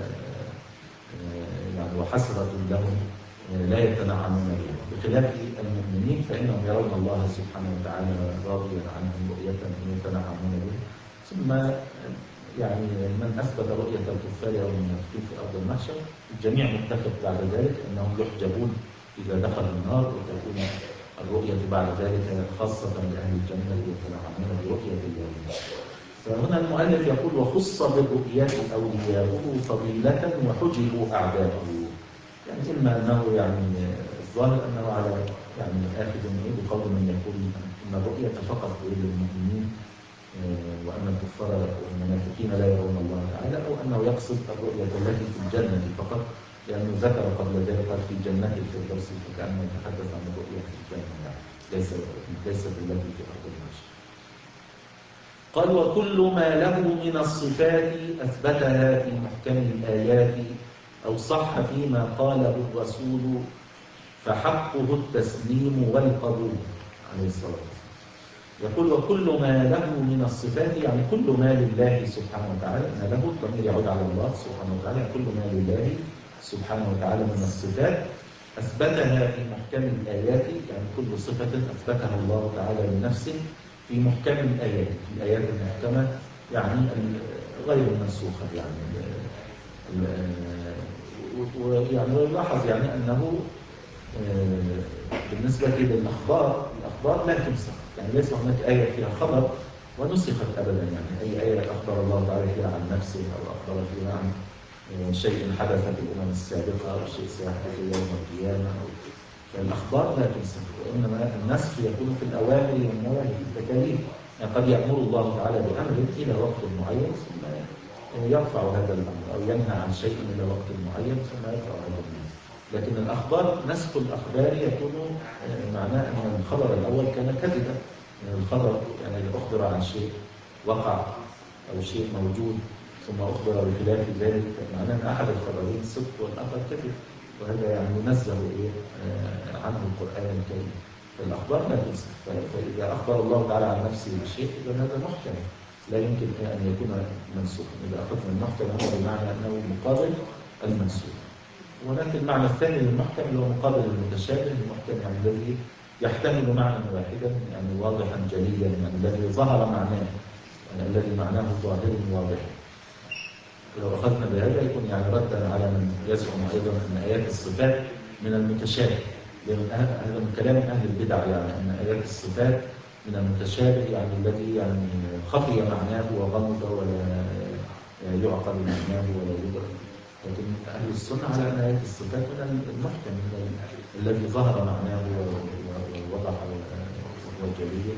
يعني وحسرة لهم لا يتنعمون بها، بخلاف المؤمنين فإنهم يرون الله سبحانه وتعالى راضيا عنهم رؤية يتنعمون بها. ثم يعني من أثبت رؤية الكفار أو المنافقين في أرض المحشر الجميع متفق بعد ذلك أنهم يحجبون إذا دخلوا النار، وتكون الرؤية بعد ذلك خاصة لأهل الجنة يتنعمون برؤية الله. فهنا المؤلف يقول وخص بالرؤيات أولياؤه فضيلة وحجبوا أعداؤه، يعني إما أنه يعني الظاهر أنه على يعني آخذ بقول من يقول أن الرؤية فقط للمؤمنين وأن الكفار والمنافقين لا يرون الله تعالى، أو أنه يقصد الرؤية التي في الجنة فقط، لأنه ذكر قبل ذلك في جنة الفردوس فكأنه يتحدث عن الرؤية في الجنة يعني ليس ليست التي في أرض المحشر. قال وكل ما له من الصفات أثبتها في محكم الآيات أو صح فيما قاله الرسول فحقه التسليم والقبول عليه الصلاة والسلام. يقول وكل ما له من الصفات يعني كل ما لله سبحانه وتعالى، ما له الضمير يعود على الله سبحانه وتعالى، كل ما لله سبحانه وتعالى من الصفات أثبتها في محكم الآيات، يعني كل صفة أثبتها الله تعالى لنفسه في محكم الآيات، في الآيات المحكمة يعني غير المنسوخة يعني ويعني ويلاحظ يعني أنه بالنسبة للأخبار الأخبار الأخبار لا تنسخ، يعني ليس هناك آية فيها خبر ونسخت أبدا، يعني أي آية أخبر الله تعالى فيها عن نفسه أو أخبر فيها عن شيء حدث في الأمم السابقة أو شيء سيحدث يوم القيامة أو الأخبار لا تنسخ، وإنما النسخ يكون في الأوامر والنواهي في التكاليف. يعني قد يأمر الله تعالى بأمر إلى وقت معين ثم يرفع هذا الأمر، أو ينهى عن شيء إلى وقت معين ثم يرفع هذا الأمر. لكن الأخبار، نسخ الأخبار يكون معناه أن الخبر الأول كان كذبا، الخبر يعني أخبر عن شيء وقع أو شيء موجود ثم أخبر بخلاف ذلك، معناه أن أحد الخبرين صدق والآخر كذب، وهذا يعني ينزه إيه عنه القرآن الكريم. فالأخبار لا تنسخ، فإذا أخبر الله تعالى عن نفسه بشيء إذا هذا محكم لا يمكن أن يكون منسوخا. إذا أخذنا المحكم هو بمعنى أنه مقابل المنسوخ. ولكن المعنى الثاني للمحكم اللي هو مقابل المتشابه، المحكم يعني الذي يحتمل معنى واحدا يعني واضحا جليا، يعني الذي ظهر معناه، يعني الذي معناه ظاهر واضح. لو أخذنا بهذا يكون يعني ردا على من يزعم أيضا أن آيات الصفات من المتشابه، لأن هذا من كلام أهل البدع، يعني أن آيات الصفات من المتشابه، يعني الذي يعني خفي معناه وغمض ولا يعقل معناه ولا يدرك. لكن أهل السنة على أن آيات الصفات من المحكم، من الذي ظهر معناه ووضح وهو جلي،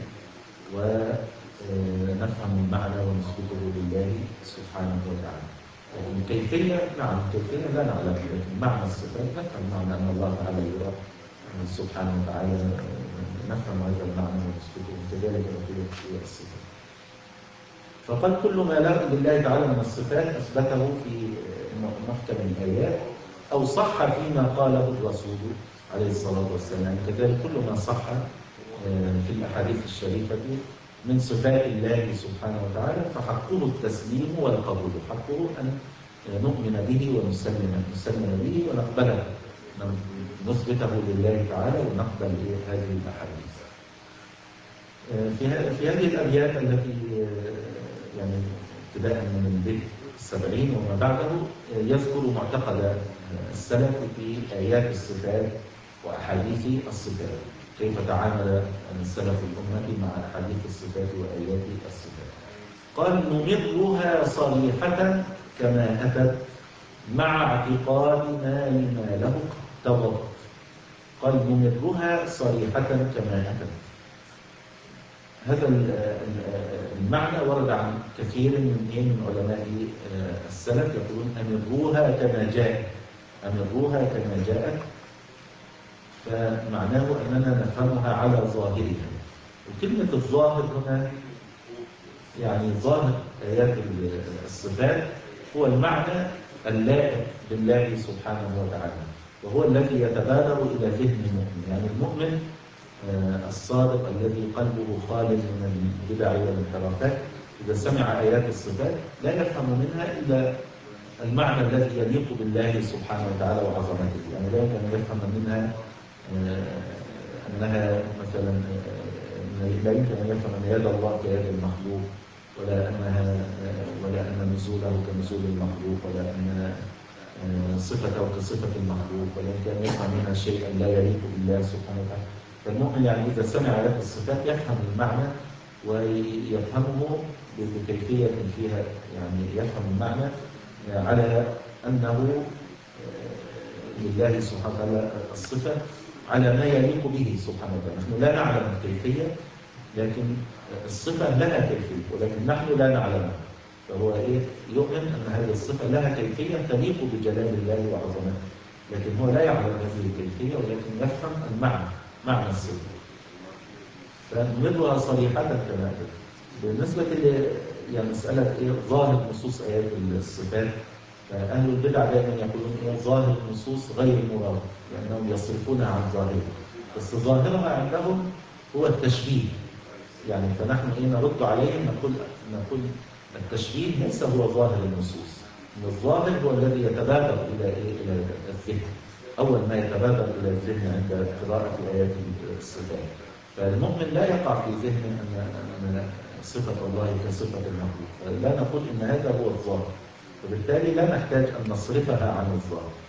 ونفهم المعنى ونثبته لله سبحانه وتعالى. يعني الكيفية نعم، الكيفية لا نعلم، لكن معنى الصفات نفهم معنى أن الله تعالى يرى سبحانه وتعالى، نفهم هذا المعنى ونثبته، كذلك في الصفات. فقد كل ما لا لله تعالى من الصفات أثبته في محكم الآيات أو صح فيما قاله الرسول عليه الصلاة والسلام، كذلك كل ما صح في الأحاديث الشريفة من صفات الله سبحانه وتعالى فحقه التسليم والقبول، حقه أن نؤمن به ونسلم نسلم به ونقبله، نثبته لله تعالى ونقبل هذه الأحاديث. في هذه الأبيات التي يعني ابتداء من البيت السبعين وما بعده يذكر معتقد السلف في آيات الصفات وأحاديث الصفات، كيف تعامل السلف الأمة مع أحاديث الصفات وآيات الصفات. قال: نمرها صريحة كما أتت مع اعتقادنا لما له اقتضت. قال: نمرها صريحة كما أتت. هذا المعنى ورد عن كثير من من علماء السلف، يقولون أمروها كما جاءت، أمروها كما جاءت، فمعناه أننا نفهمها على ظاهرها. وكلمة الظاهر هنا يعني ظاهر آيات الصفات هو المعنى اللائق بالله سبحانه وتعالى، وهو الذي يتبادر إلى ذهن المؤمن. يعني المؤمن الصادق الذي قلبه خالٍ من البدع والانحرافات إذا سمع آيات الصفات لا يفهم منها إلا المعنى الذي يليق بالله سبحانه وتعالى وعظمته. يعني لا يمكن أن يفهم منها أنها مثلا لا يمكن أن يفهم أن يد الله كيد المخلوق، ولا أنها ولا أن نزوله كنزول المخلوق، ولا أن صفته كصفة المخلوق، ولا يمكن أن يفهم منها شيئا لا يليق بالله سبحانه وتعالى. فالمؤمن يعني إذا سمع آيات الصفات يفهم المعنى ويفهمه بكيفية فيها، يعني يفهم المعنى على أنه لله سبحانه وتعالى الصفة على ما يليق به سبحانه وتعالى. نحن لا نعلم الكيفية، لكن الصفة لها كيفية ولكن نحن لا نعلمها. فهو إيه؟ يؤمن أن هذه الصفة لها كيفية تليق بجلال الله وعظمته، لكن هو لا يعلم هذه الكيفية ولكن يفهم المعنى، معنى الصفة. فنمرها صريحة كما أتت. بالنسبة لمسألة إيه؟ ظاهر نصوص آيات الصفات، فأهل البدع دائما يقولون إيه؟ ظاهر النصوص غير مراد، لأنهم يصرفونها عن ظاهرها، بس ظاهرها عندهم هو التشبيه. يعني فنحن إيه نرد عليهم نقول نقول التشبيه ليس هو ظاهر النصوص، إن الظاهر هو الذي يتبادر إلى إيه؟ إلى الذهن، أول ما يتبادر إلى الذهن عند قراءة آيات الصفات. فالمؤمن لا يقع في ذهنه أن صفة الله كصفة المخلوق، لا نقول إن هذا هو الظاهر، وبالتالي لا نحتاج أن نصرفها عن الظاهر.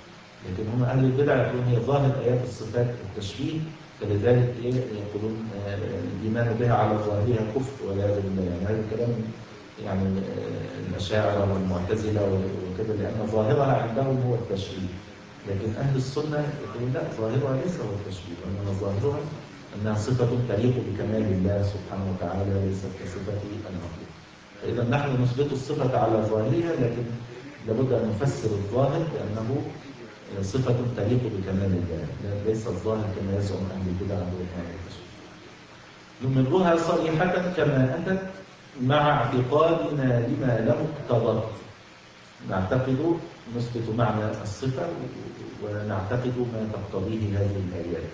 لكن هم أهل البدع يقولون هي ظاهر آيات الصفات التشبيه، فلذلك إيه يقولون آه الإيمان بها على ظاهرها كفر والعياذ بالله. يعني هذا الكلام يعني آه الأشاعرة والمعتزلة وكذا، لأن ظاهرها عندهم هو التشبيه. لكن أهل السنة يقولون لا، ظاهرها ليس هو التشبيه، وإنما ظاهرها أنها صفة تليق بكمال الله سبحانه وتعالى، ليست كصفة المخلوق. فإذا نحن نثبت الصفة على ظاهرها، لكن لابد أن نفسر الظاهر بأنه صفة تليق بكمال الله، ليس الظاهر كما يزعم أهل البدع والإيمان والتشبيه. نمرها صريحة كما أتت مع اعتقادنا لما له اقتضت. نعتقد نثبت معنى الصفة ونعتقد ما تقتضيه هذه الآيات.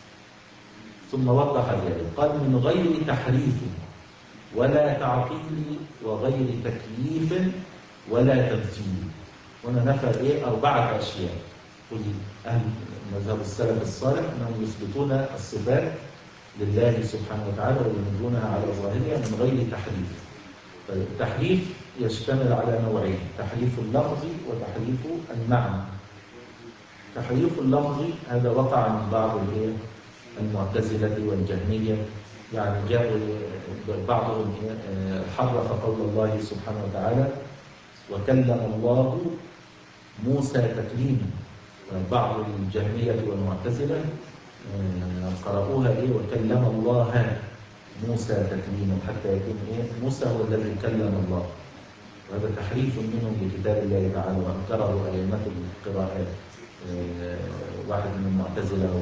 ثم وضح ذلك قال من غير تحريف ولا تعطيل وغير تكييف ولا تمثيل. هنا نفى ايه أربعة أشياء. كل أهل مذهب السلف الصالح أنهم يثبتون الصفات لله سبحانه وتعالى ويمدونها على ظاهرها من غير تحريف. التحريف يشتمل على نوعين: تحريف اللفظ وتحريف المعنى. تحريف اللفظ هذا وقع من بعض المعتزلة والجهمية، يعني جاءوا بعضهم حرف قول الله سبحانه وتعالى وكلم الله موسى تكليما. بعض الجهمية والمعتزلة قرأوها إيه وكلم الله موسى تكليما، حتى يكون إيه موسى هو الذي كلم الله. وهذا تحريف منهم لكتاب الله تعالى، وأنكره أئمة القراءات. واحد من المعتزلة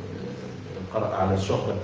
قرأ على شعبة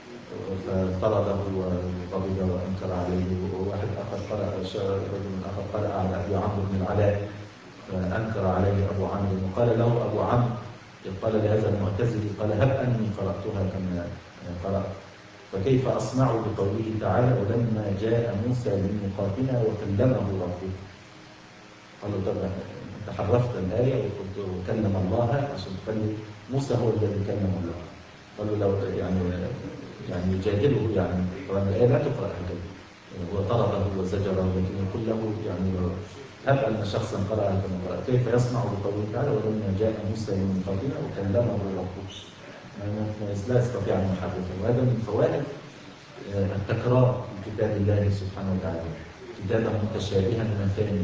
فطرده وغضب وأنكر عليه، وواحد آخر قرأ رجل آخر قرأ على أبي عمرو بن العلاء فأنكر عليه أبو عمرو، وقال له أبو عمرو قال لهذا المعتزلي قال هب أني قرأتها كما قرأت، فكيف أصنع بقوله تعالى ولما جاء موسى لميقاتنا وكلمه ربه. قالوا طب أنت حرفت الآية وقلت وكلم الله عشان تخلي موسى هو الذي كلم الله. قالوا لو يعني يعني يجادله، يعني طبعا الآية لا تقرأ هكذا، وطرده وزجره، لكن يقول له يعني هب أن شخصا قرأها كما قرأ كيف يصنع بقوله تعالى ولما جاء موسى لميقاتنا وكلمه ربه. لا يستطيع أن يحرفه. وهذا من فوائد التكرار في كتاب الله سبحانه وتعالى. كتابا متشابها مثاني،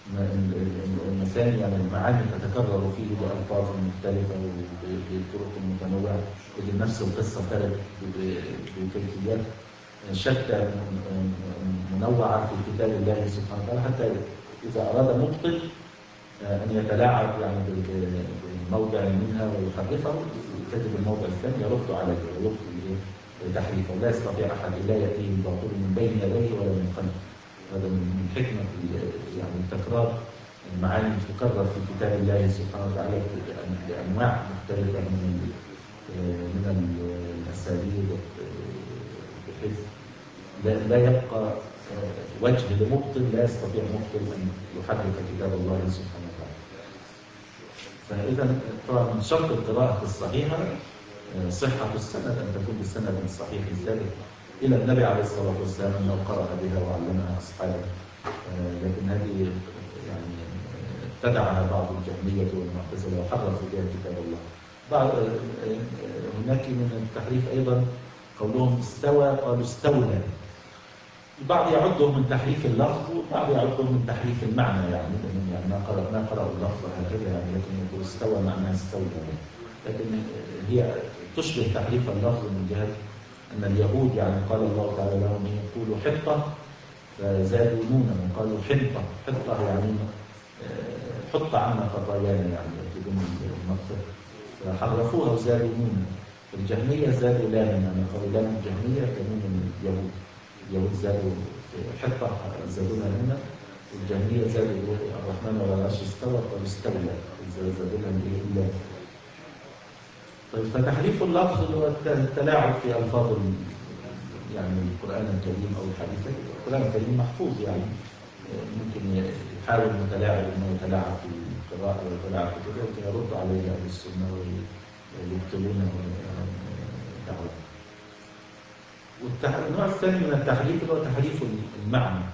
المثاني يعني المعاني تتكرر فيه بألفاظ مختلفة وبطرق متنوعة، ودي نفس القصة ترد بكيفيات شتى منوعة في كتاب الله سبحانه وتعالى، حتى إذا أراد مبطل أن يتلاعب يعني بالموضع منها ويحرفه يكتب الموضع الثاني يرد عليه ويبطل تحريفه. لا يستطيع أحد لا يأتيه الباطل من بين يديه ولا من خلفه. هذا من حكمة يعني تكرار المعاني تكرر في كتاب الله سبحانه وتعالى بأنواع مختلفة من من الأساليب، بحيث لا يبقى وجه لمبطل، لا يستطيع مبطل أن يحرف كتاب الله سبحانه وتعالى. فإذا طبعا من شرط القراءة الصحيحة صحة السند، أن تكون بسند صحيح ثابت إلى النبي عليه الصلاة والسلام أنه قرأ بها وعلمها أصحابه. لكن هذه يعني ابتدعها بعض الجهمية والمعتزلة وحرفوا بها كتاب الله. بعض هناك من التحريف أيضا قولهم استوى قالوا استولى. البعض يعدهم من تحريف اللفظ وبعض يعدهم من تحريف المعنى، يعني يعني ما قرأ ما قرأوا اللفظ هكذا يعني، لكن يقول استوى معناه استولى. لكن هي تشبه تحريف اللفظ من جهة أن اليهود يعني قال الله تعالى لهم يقولوا حطة فزادوا نونا وقالوا حنطة. حطة يعني حط عنا خطايانا، يعني يكتبون المغفرة، فحرفوها وزادوا نونا. الجهمية زادوا لاما، يعني قالوا لام الجهمية كنون اليهود. اليهود زادوا حطة زادونا نونا، والجهمية زادوا الرحمن ولا العرش استوى قالوا استولى زادونا إلا. طيب فتحريف اللفظ هو التلاعب في ألفاظ يعني القرآن الكريم أو الحديث. القرآن الكريم محفوظ، يعني ممكن يحاول المتلاعب أنه يتلاعب في القراءة ويتلاعب في كده، ممكن يرد عليه أهل السنة ويبطلونه دعوة. والنوع الثاني من التحريف هو تحريف المعنى،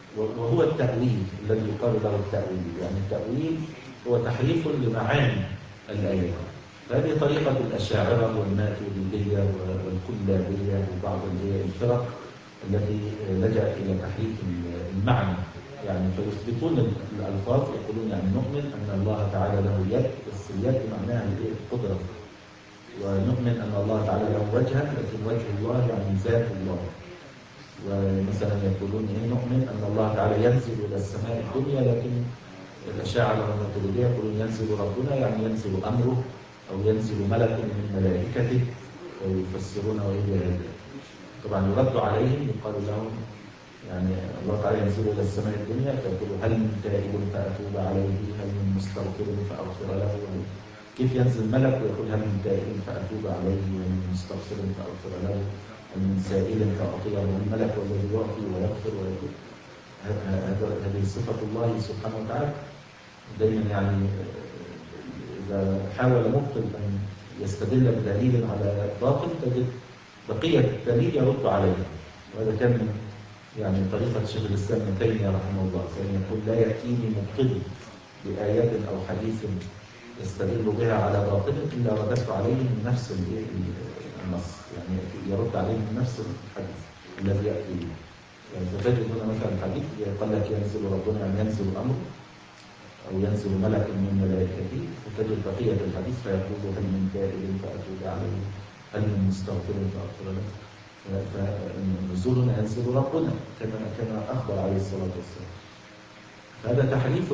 وهو التأويل الذي يقال له التأويل. يعني التأويل هو تحريف لمعاني الآيات. هذه طريقة الأشاعرة والماتريدية والكلابية وبعض الفرق التي لجأت إلى تحريف المعنى، يعني فيثبتون الألفاظ، يقولون يعني نؤمن أن الله تعالى له يد، بس اليد معناها القدرة، ونؤمن أن الله تعالى له وجها، لكن وجه الله يعني ذات الله. ومثلا يقولون إيه نؤمن أن الله تعالى ينزل إلى السماء الدنيا، لكن الأشاعرة والماتريدية يقولون ينزل ربنا يعني ينزل أمره أو ينزل ملك من ملائكته، ويفسرونه إلى هذا. طبعا يرد عليهم يقال لهم يعني الله تعالى ينزل إلى السماء الدنيا فيقول هل من تائب فأتوب عليه، هل من مستغفر فأغفر له. كيف ينزل ملك ويقول هل من تائب فأتوب عليه، ومن مستغفر فأغفر له، ومن سائل فأعطيه. الملك والذي يعطي ويغفر ويغفر، هذه صفة الله سبحانه وتعالى. دائما يعني إذا حاول مبطل أن يستدل بدليل على باطل تجد بقية الدليل يرد عليه. وهذا كان من يعني طريقة شيخ الإسلام ابن تيمية رحمه الله، كان يقول لا يأتيني مبطل بآيات أو حديث يستدل بها على باطل إلا رددت عليه من نفس النص، يعني يرد عليه من نفس الحديث الذي يأتي به. يعني فتجد هنا مثلا حديث يقول لك ينزل ربنا يعني ينزل أمر أو ينزل ملك من ملائكته، فتجد بقية الحديث فيقول هل من تائب فأتوب عليه، هل من مستغفر فأغفر له. فنزولنا ينزل ربنا كما كما أخبر عليه الصلاة والسلام. هذا تحريف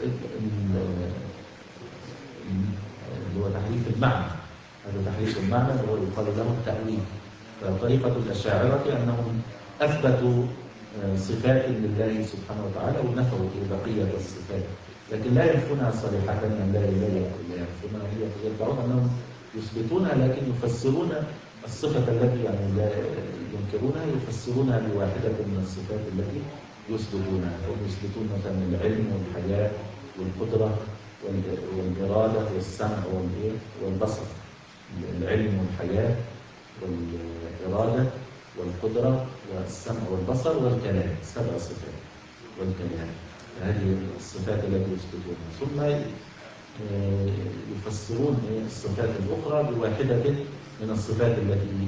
اللي هو تحريف المعنى، هذا تحريف المعنى اللي هو يقال له التأويل. فطريقة الأشاعرة أنهم أثبتوا صفات لله سبحانه وتعالى ونفوا بقية الصفات، لكن لا ينفونها صريحة أن لا إله إلا الله، ينفونها هي يدعون أنهم يثبتونها لكن يفسرون الصفة التي يعني لا ينكرونها، يفسرونها بواحدة من الصفات التي يثبتونها. هم يثبتون مثلا العلم والحياة والقدرة والإرادة والسمع والبصر. العلم والحياة والإرادة والقدرة والسمع والبصر والكلام، سبع صفات والكلام، هذه الصفات التي يثبتونها. ثم يفسرون الصفات الأخرى بواحدة من الصفات التي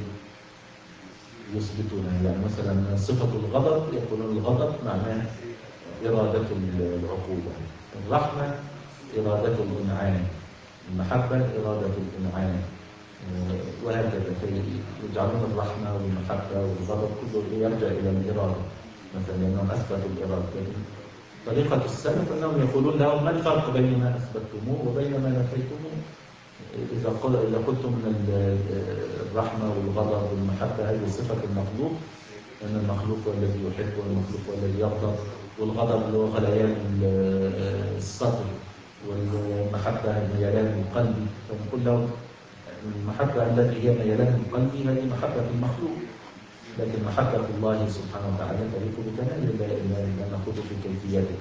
يثبتونها. يعني مثلا صفة الغضب يقولون الغضب معناه إرادة العقوبة، الرحمة إرادة الإنعام، المحبة إرادة الإنعام، وهكذا. يجعلون الرحمة والمحبة والغضب كله يرجع إلى الإرادة مثلا، لأنهم أثبتوا الإرادة. طريقة السلف أنهم يقولون لهم ما الفرق بين ما أثبتتموه وبين ما نفيتموه. إذا إذا قلتم من الرحمة والغضب والمحبة هذه صفة المخلوق، أن المخلوق هو الذي يحب والمخلوق هو الذي يغضب، والغضب اللي هو غليان الصدر، والمحبة ميلان القلب، فنقول لهم المحبة التي هي ميلان القلب هذه محبة المخلوق، لكن محبة الله سبحانه وتعالى تليق بكماله لا نخوض في كيفيته.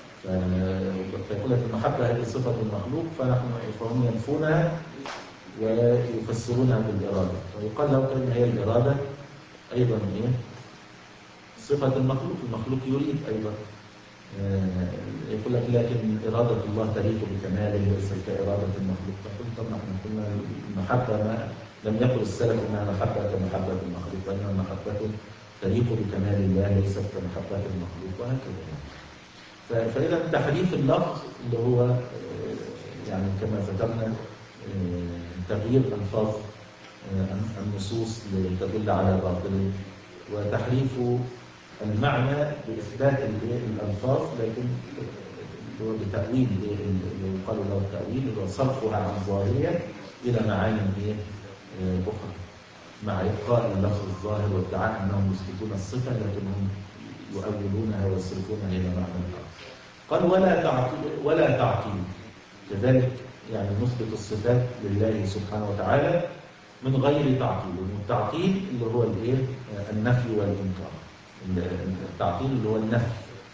فيقول لك المحبة هذه صفة المخلوق، فنحن فهم ينفونها ويفسرونها بالإرادة. ويقال لو كان هي الإرادة أيضا إيه صفة المخلوق، المخلوق يريد أيضا. يقول لك لكن إرادة الله تليق بكماله ليست كإرادة المخلوق. فقلت طبعا احنا قلنا المحبة ما لم يقل السلف انها محبة كمحبة المخلوق، وانما محبة تليق بكمال الله ليست كمحبة المخلوق، وهكذا. فإذا تحريف اللفظ اللي هو يعني كما ذكرنا تغيير ألفاظ النصوص لتدل على باطل، وتحريف المعنى بإثبات الألفاظ لكن هو بتأويل اللي يقال له التأويل، هو صرفها عن ظاهرية إلى معاني أخرى مع إبقاء اللفظ الظاهر وادعاء أنهم يثبتون الصفة لكنهم يؤولونها ويصرفونها إلى معنى آخر. قال ولا تعطيل ولا تعطيل كذلك، يعني نثبت الصفات لله سبحانه وتعالى من غير تعطيل. والتعطيل اللي هو الايه النفي والإنكار. التعطيل اللي هو النفي،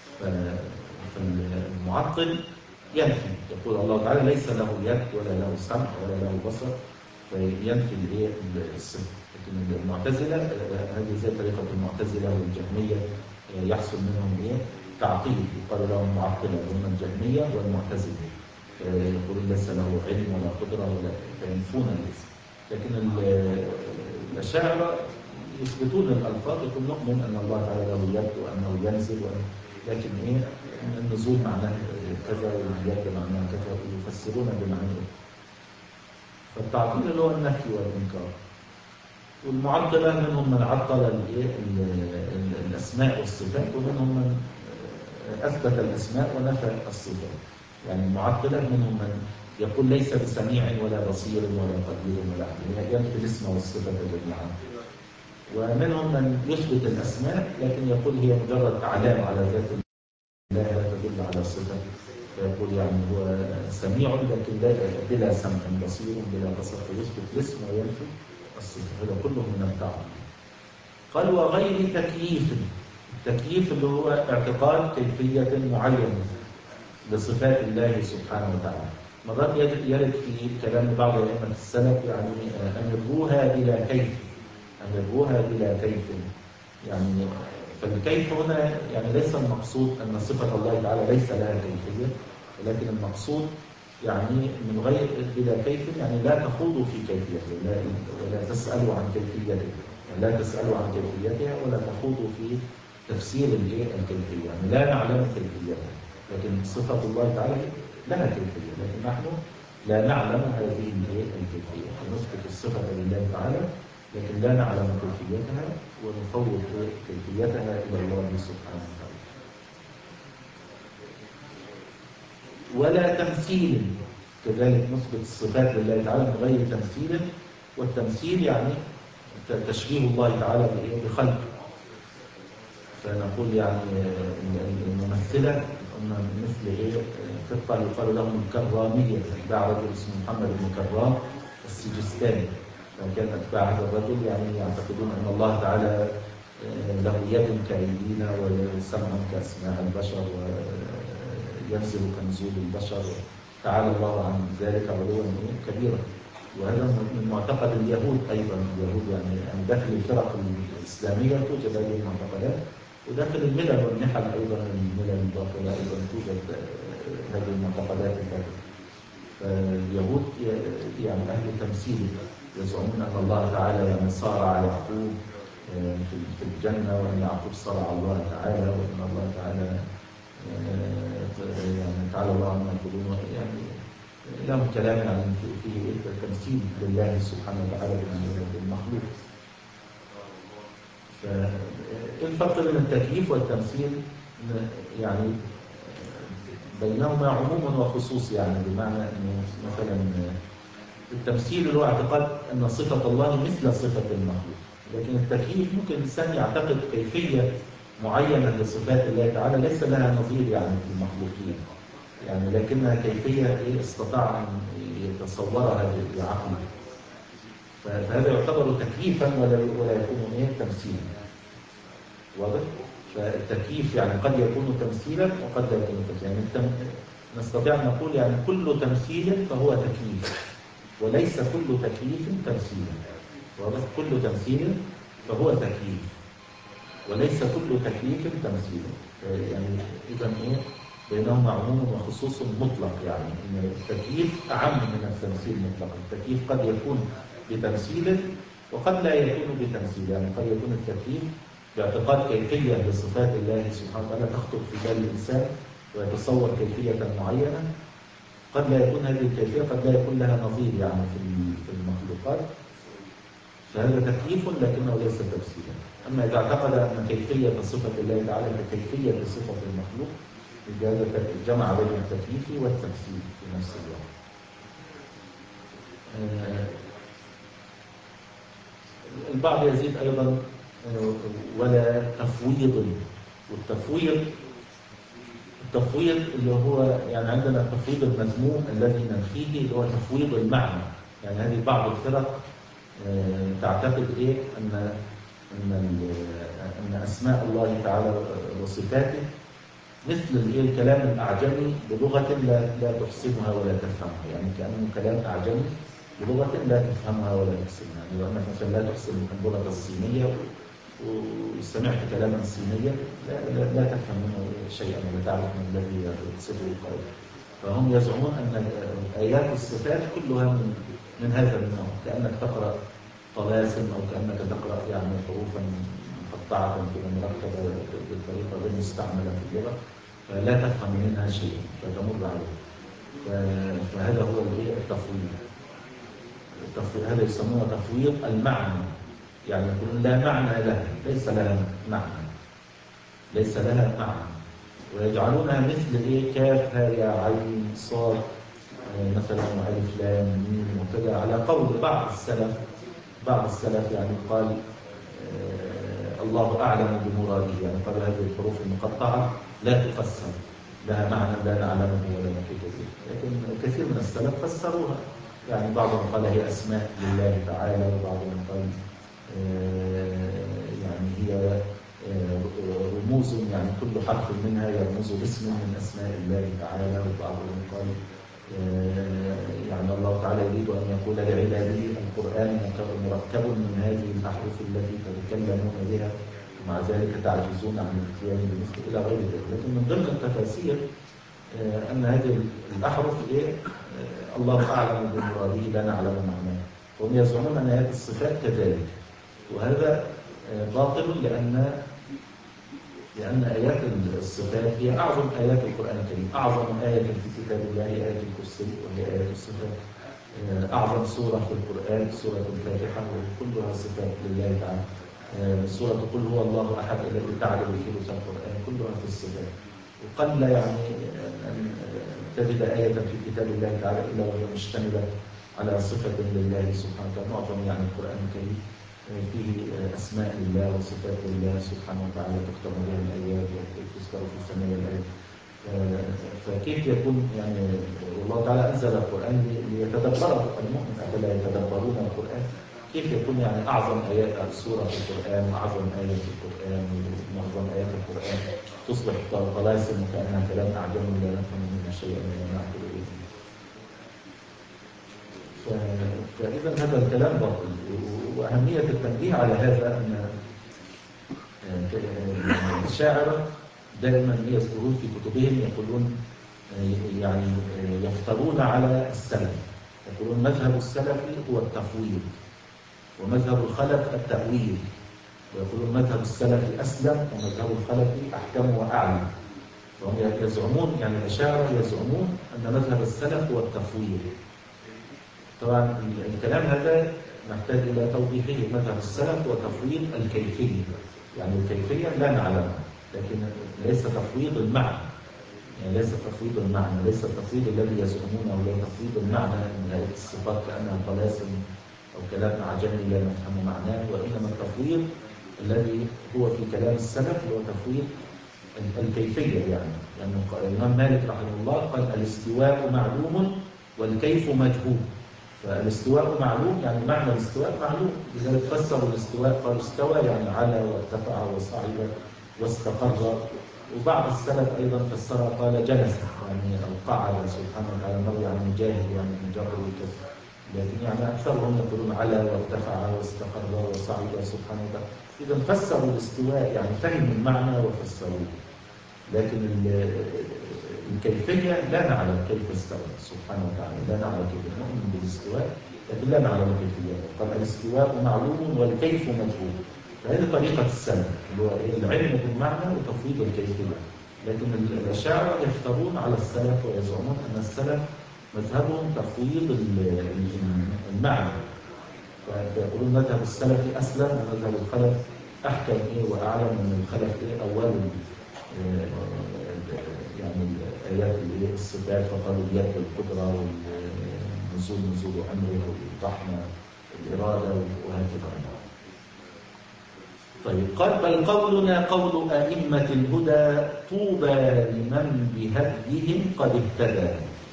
فالمعطل ينفي، يقول الله تعالى ليس له يد ولا له سمع ولا له بصر، فينفي الايه الصفه. لكن المعتزله هذه زي طريقه المعتزله والجهميه يحصل منهم ايه تعطيل، يقال لهم معطله، هم الجهميه والمعتزله. يقولون ليس له علم ولا قدرة ولا فينفون الاسم. لكن الأشاعرة يثبتون الألفاظ، يقول نؤمن أن الله تعالى له يد وأنه ينزل، لكن إيه النزول معناه كذا واليد معناه كذا، ويفسرون بمعنى. فالتعطيل اللي هو النفي والإنكار. والمعطلة منهم من عطل الأسماء والصفات، ومنهم من أثبت الأسماء ونفى الصفات. يعني المعطلة منهم من يقول ليس بسميع ولا بصير ولا قدير ولا عليم، ينفي الاسم والصفة جميعا. ومنهم من يثبت الأسماء لكن يقول هي مجرد علامة على ذات الله لا تدل على صفة، فيقول يعني هو سميع لكن لا بلا سمع، بصير بلا بصر، فيثبت الاسم وينفي الصفة. هذا كله من التعطيل. قال وغير تكييف. التكييف اللي هو اعتقاد كيفية معينة لصفات الله سبحانه وتعالى. مرات يرد في كلام بعض أئمة السلف يعني أمروها بلا كيف، أمروها بلا كيف. يعني فالكيف هنا يعني ليس المقصود أن صفة الله تعالى ليس لها كيفية، ولكن المقصود يعني من غير بلا كيف، يعني لا تخوضوا في كيفيته ولا, ولا تسألوا عن كيفيته، يعني لا تسألوا عن كيفيتها ولا تخوضوا في تفسير الكيفية، يعني لا نعلم كيفيتها. لكن صفة الله تعالى لها كيفية، لكن نحن لا نعلم هذه الكيفية. نثبت الصفة لله تعالى لكن لا نعلم كيفيتها، ونفوض كيفيتها إلى الله سبحانه وتعالى. ولا تمثيل، كذلك نثبت الصفات لله تعالى من غير تمثيل. والتمثيل يعني تشبيه الله تعالى بخلقه. فنقول يعني الممثلة مثل ايه قطة يقال لهم الكرامية. اتباع رجل اسمه محمد بن كرام السجستاني، فكان اتباع هذا الرجل يعني يعتقدون ان الله تعالى له يد كأيدينا وسمع كأسماع البشر وينزل كنزول البشر، تعالى الله عن ذلك علوا كبيرا. وهذا من معتقد اليهود ايضا. اليهود يعني داخل الفرق الاسلاميه توجد هذه المعتقدات، وداخل الملل والنحل ايضا الملل الباطله ايضا توجد هذه المعتقدات الباطله. فاليهود يعني اهل تمثيل، يزعمون ان الله تعالى يعني صارع يعقوب في الجنه، وان يعقوب صارع الله تعالى، وان الله تعالى يعني تعالى الله عما يقولون. يعني لهم كلام يعني فيه تمثيل لله سبحانه وتعالى بالمخلوق. فالفرق بين التكييف والتمثيل يعني بينهما عموم وخصوص، يعني بمعنى انه مثلا التمثيل هو اعتقاد ان صفه الله مثل صفه المخلوق، لكن التكييف ممكن الانسان يعتقد كيفيه معينه لصفات الله تعالى ليس لها نظير يعني في المخلوقين، يعني لكنها كيفيه ايه استطاع ان يتصورها بعقله. فهذا يعتبر تكييفا ولا ولا يكون ايه تمثيلا. واضح؟ فالتكييف يعني قد يكون تمثيلا وقد لا يكون تمثيلا. يعني التم... نستطيع ان نقول يعني كل تمثيل فهو تكييف، وليس كل تكييف تمثيلا. واضح؟ كل تمثيل فهو تكييف، وليس كل تكييف تمثيلا. يعني اذا ايه بينهما عموم وخصوص مطلق، يعني ان التكييف اعم من التمثيل مطلقا. التكييف قد يكون بتمثيل وقد لا يكون بتمثيل، يعني قد يكون التكييف باعتقاد كيفيه لصفات الله سبحانه وتعالى تخطر في بال الانسان ويتصور كيفيه معينه، قد لا يكون هذه الكيفيه قد لا يكون لها نظير يعني في المخلوقات، فهذا تكييف لكنه ليس تمثيلا. اما اذا اعتقد ان كيفيه صفه الله تعالى ككيفيه صفه المخلوق، هذا جمع بين التكييف والتمثيل في نفس الوقت. البعض يزيد ايضا ولا تفويض. والتفويض التفويض اللي هو يعني عندنا التفويض المذموم الذي ننفيه اللي هو تفويض المعنى. يعني هذه بعض الفرق تعتقد ايه ان ان ان اسماء الله تعالى وصفاته مثل الكلام الاعجمي بلغه لا لا تحسنها ولا تفهمها، يعني كانه كلام اعجمي بلغه لا تفهمها ولا تحسنها. يعني انك مثلا لا تحسن اللغه الصينيه وسمعت كلاما صينيا لا, لا, لا تفهم منه شيئا ولا تعرف من الذي يقصده القائل. فهم يزعمون أن آيات الصفات كلها من من هذا النوع، كأنك تقرأ طلاسم أو كأنك تقرأ يعني حروفا مقطعة كده مركبة بالطريقة غير مستعملة في اللغة، فلا تفهم منها شيء فتمر عليه. فهذا هو التفويض. التفويض هذا يسمونه تفويض المعنى، يعني يقولون لا معنى لها، ليس لها معنى، ليس لها معنى، ويجعلونها مثل ايه كاف ها يا عين صاد مثلا والف لام ميم وكذا، على قول بعض السلف. بعض السلف يعني قال آه الله اعلم بمراده، يعني قال هذه الحروف المقطعه لا تفسر، لها معنى لا نعلمه ولا نكتبه، لكن كثير من السلف فسروها. يعني بعضهم قال هي اسماء لله تعالى، وبعضهم قال آه يعني هي رموز، يعني كل حرف منها يرمز باسم من أسماء الله تعالى. وبعضهم قال يعني الله تعالى يريد أن يقول لعباده القرآن مركب من هذه الأحرف التي تتكلمون بها، ومع ذلك تعجزون عن الاتيان بمثل إلى غير ذلك. لكن من ضمن التفاسير أن هذه الأحرف إيه الله أعلم بمراده لا نعلم معناه، وهم يزعمون أن هذه الصفات كذلك، وهذا باطل لأن لأن آيات الصفات هي أعظم آيات القرآن الكريم. أعظم آية في كتاب الله هي آية الكرسي، وهي آية الصفات. أعظم سورة في القرآن سورة الفاتحة، وكلها صفات لله تعالى. سورة قل هو الله أحد التي تعدل ثلث القرآن كلها في الصفات. وقل يعني أن تجد آية في كتاب الله تعالى إلا وهي مشتملة على صفة لله سبحانه وتعالى. معظم يعني القرآن الكريم فيه أسماء لله وصفات لله سبحانه وتعالى تختم بها الآيات وتذكر في ثنايا الآيات. فكيف يكون يعني والله تعالى أنزل القرآن ليتدبره المؤمن، أفلا يتدبرون القرآن؟ كيف يكون يعني أعظم آيات سورة في القرآن وأعظم آية في القرآن ومعظم آيات القرآن تصبح طلاسم وكأنها كلام أعجمي لا نفهم منها شيئا ولا نعقل إليه؟ فإذا هذا الكلام باطل. وأهمية التنبيه على هذا أن الشاعر دائما يذكرون في كتبهم يقولون يعني يفترون على السلف، يقولون مذهب السلف هو التفويض، ومذهب الخلف التأويل، ويقولون مذهب السلف أسلم ومذهب الخلف أحكم وأعلم. وهم يزعمون يعني الأشاعرة يزعمون أن مذهب السلف هو التفويض. طبعا الكلام هذا نحتاج إلى توضيحه. مذهب السلف هو تفويض الكيفية، يعني الكيفية لا نعلمها، لكن ليس تفويض المعنى، يعني ليس تفويض المعنى، ليس التفويض الذي يزعمونه، ولا تفويض المعنى من هذه الصفات كأنها طلاسم أو كلام أعجمي لا نفهم معناه، وإنما التفويض الذي هو في كلام السلف هو تفويض الكيفية. يعني يعني الإمام مالك رحمه الله قال الاستواء معلوم والكيف مجهول. فالاستواء معلوم يعني معنى الاستواء معلوم، لذلك فسروا الاستواء قال استوى يعني على وارتفع وصعد واستقر. وبعض السلف أيضا فسرها قال جلس يعني أو قعد سبحانه وتعالى، مروي عن مجاهد يعني مجرد الكسر، لكن يعني أكثرهم يقولون على وارتفع واستقر وصعد سبحانه وتعالى. إذا فسروا الاستواء يعني فهموا المعنى وفسروه، لكن الكيفية لا نعلم كيف استوى سبحانه وتعالى، لا نعلم كيف، نؤمن بالاستواء لكن لا نعلم كيفية. قال الاستواء معلوم والكيف مجهول. فهذه طريقة السلف اللي هو العلم بالمعنى وتفويض الكيفية. لكن الأشاعرة يفترون على السلف ويزعمون أن السلف مذهبهم تفويض المعنى، فيقولون مذهب السلف أسلم ومذهب الخلف أحكم إيه وأعلم من الخلف إيه أول يعني آيات الصفات، فقالوا اليد والقدرة والنزول نزول أمره والرحمة الإرادة وهكذا. طيب قال بل قولنا قول أئمة الهدى طوبى لمن بهديهم قد اهتدى.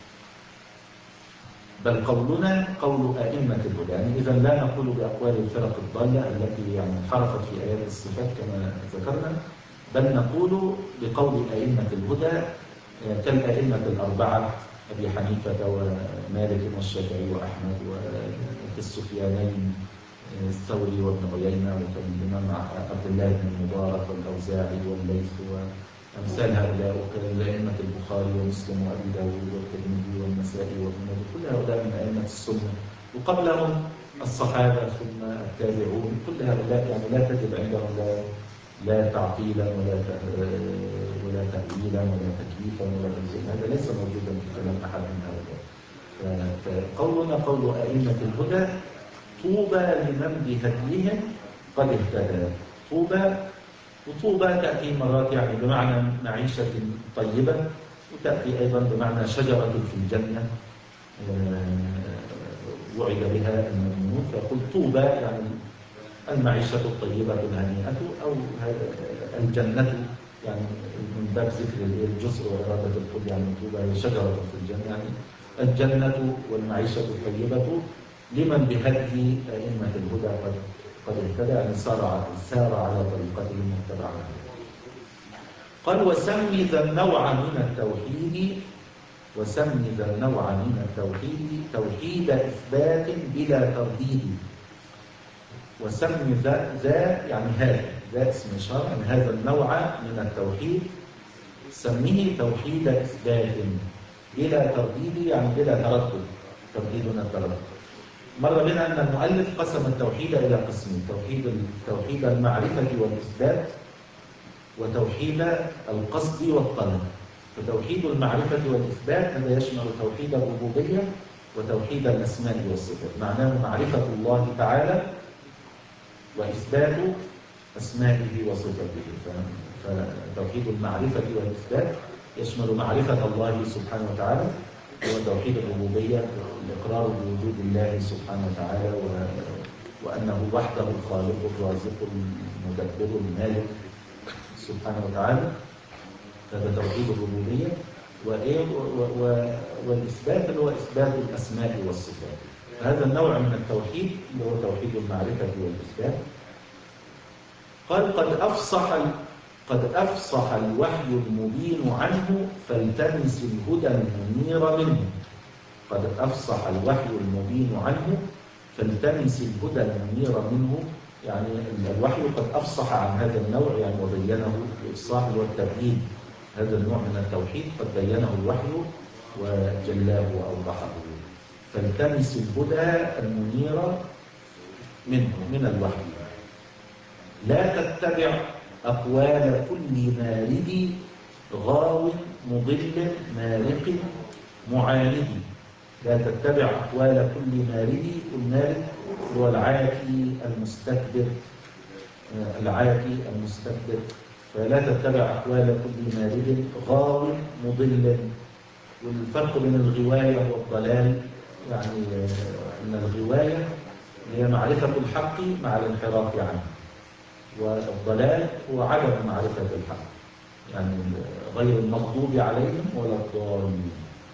بل قولنا قول أئمة الهدى، يعني إذا لا نقول بأقوال الفرق الضالة التي يعني انحرفت في آيات الصفات كما ذكرنا، بل نقول بقول أئمة الهدى كالأئمة الأربعة أبي حنيفة ومالك والشافعي وأحمد والسفيانين الثوري وابن عيينة وكالإمام عبد الله بن المبارك والأوزاعي والليث أمثال هؤلاء وكأئمة البخاري ومسلم وأبي داود والترمذي والنسائي وابن ماجه، كل هؤلاء من أئمة السنة، وقبلهم الصحابة ثم التابعون، كل هؤلاء يعني لا تجد عندهم لا لا تعطيلا ولا ولا تأويلا ولا تكييفا ولا تنزيلا، هذا ليس موجودا في كلام أحد من هؤلاء. فقولنا قول أئمة الهدى: طوبى لمن بهديهم قد اهتدى. طوبى، وطوبى تأتي مرات يعني بمعنى معيشة طيبة، وتأتي أيضا بمعنى شجرة في الجنة وعد بها المؤمنون، فيقول طوبى يعني المعيشة الطيبة الهنيئة، أو الجنة يعني من باب ذكر الجسر وإرادة الكل، يعني طوبى هي شجرة في الجنة، يعني الجنة والمعيشة الطيبة لمن بهدي أئمة الهدى قد قد اهتدى، يعني سار سار على طريقتهم واتبع. قال: وسمي ذا النوع من التوحيد وسمي ذا النوع من التوحيد توحيد إثبات بلا ترديد. وسمي ذا ذا يعني هذا، ذا اسم إشارة، يعني هذا النوع من التوحيد سميه توحيد إثبات بلا ترديد، يعني بلا تردد. ترديدنا التردد. مر بنا أن المؤلف قسم التوحيد إلى قسمين: توحيد توحيد المعرفة والإثبات، وتوحيد القصد والطلب. فتوحيد المعرفة والإثبات هذا يشمل توحيد الربوبية وتوحيد الأسماء والصفات، معناه معرفة الله تعالى وإثبات أسمائه وصفاته. فتوحيد المعرفة والإثبات يشمل معرفة الله سبحانه وتعالى، هو توحيد الربوبية، الإقرار بوجود الله سبحانه وتعالى و... وأنه وحده الخالق الرازق المدبر المالك سبحانه وتعالى، هذا توحيد الربوبية. وإيه و... و... والإثبات اللي هو إثبات الأسماء والصفات. فهذا النوع من التوحيد اللي هو توحيد المعرفة والإثبات. قال: قد أفصح قد أفصح الوحي المبين عنه فالتمس الهدى المنير منه. قد أفصح الوحي المبين عنه فالتمس الهدى المنير منه، يعني الوحي قد أفصح عن هذا النوع، يعني وبينه الإفصاح والتبيين. هذا النوع من التوحيد قد بينه الوحي وجلاه وأوضحه. فالتمس الهدى المنير منه، من الوحي. لا تتبع أقوال كل مارد غاو مضل مارق معاند. لا تتبع أقوال كل مارد، المارد هو العاتي المستكبر، العاتي المستكبر. فلا تتبع أقوال كل مارد غاو مضل. والفرق بين الغواية والضلال، يعني أن الغواية هي معرفة الحق مع الانحراف عنه، والضلال هو عدم معرفة الحق، يعني غير المغضوب عليهم ولا الضالين.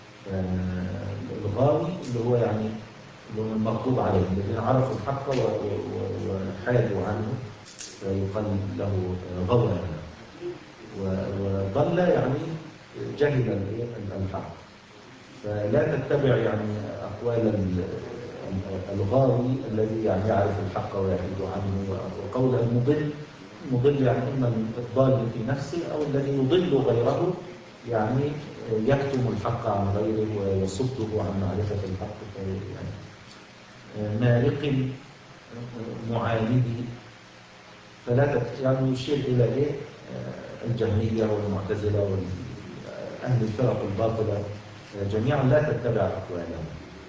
الغاوي اللي هو يعني اللي هو المغضوب عليهم، الذين عرفوا الحق وحادوا عنه فيقال له غوى، وضل يعني جهل الحق. فلا تتبع يعني أقوال الغاوي الذي يعني يعرف الحق ويحيد عنه، وقول المضل. المضل يعني إما الضال في نفسه أو الذي يضل غيره، يعني يكتم الحق عن غيره ويصده عن معرفة الحق. يعني مارق معاند. فلا يعني يشير إلى إيه؟ الجهمية والمعتزلة وأهل الفرق الباطلة جميعا لا تتبع أقوالهم.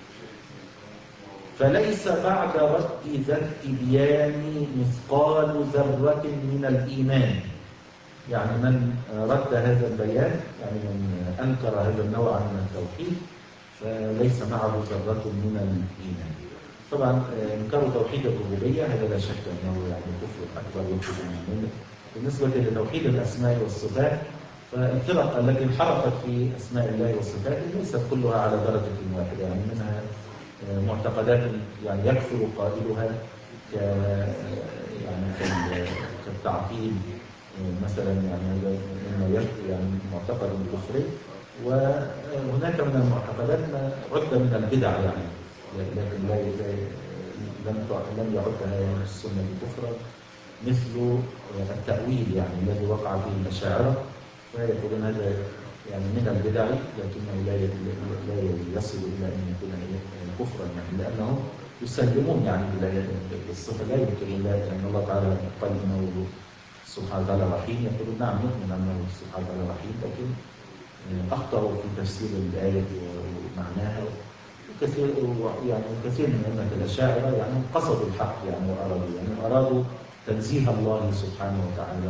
فليس بعد رد ذا التبيان مثقال ذرة من الإيمان. يعني من رد هذا البيان، يعني من أنكر هذا النوع من التوحيد، فليس معه ذرة من الإيمان. طبعا إنكار توحيد الربوبية هذا لا شك أنه يعني كفر أكبر يخرج من الملة. بالنسبة لتوحيد الأسماء والصفات، فالفرق التي انحرفت في أسماء الله وصفاته ليست كلها على درجة واحدة، يعني منها معتقدات يعني يكفر قائلها ك يعني كالتعطيل مثلا، يعني هذا مما يعني معتقد كفري. وهناك من المعتقدات ما عد من البدع، يعني لكن لا لم لم يعدها يعني السنة كفرا، مثل التأويل يعني الذي وقع فيه الأشاعرة. فيقولون هذا يعني من البدع، لكنه لا لا يصل إلى أن يكون كفرا، يعني لأنهم يسلمون يعني بالصفة، لا يمكن إلا أن الله تعالى قال إنه سبحانه وتعالى رحيم، يقولون نعم نؤمن أنه سبحانه وتعالى رحيم، لكن أخطأوا في تفسير الآية ومعناها. كثير يعني كثير من أئمة الأشاعرة يعني قصدوا الحق يعني وأرادوا يعني أرادوا تنزيه الله سبحانه وتعالى.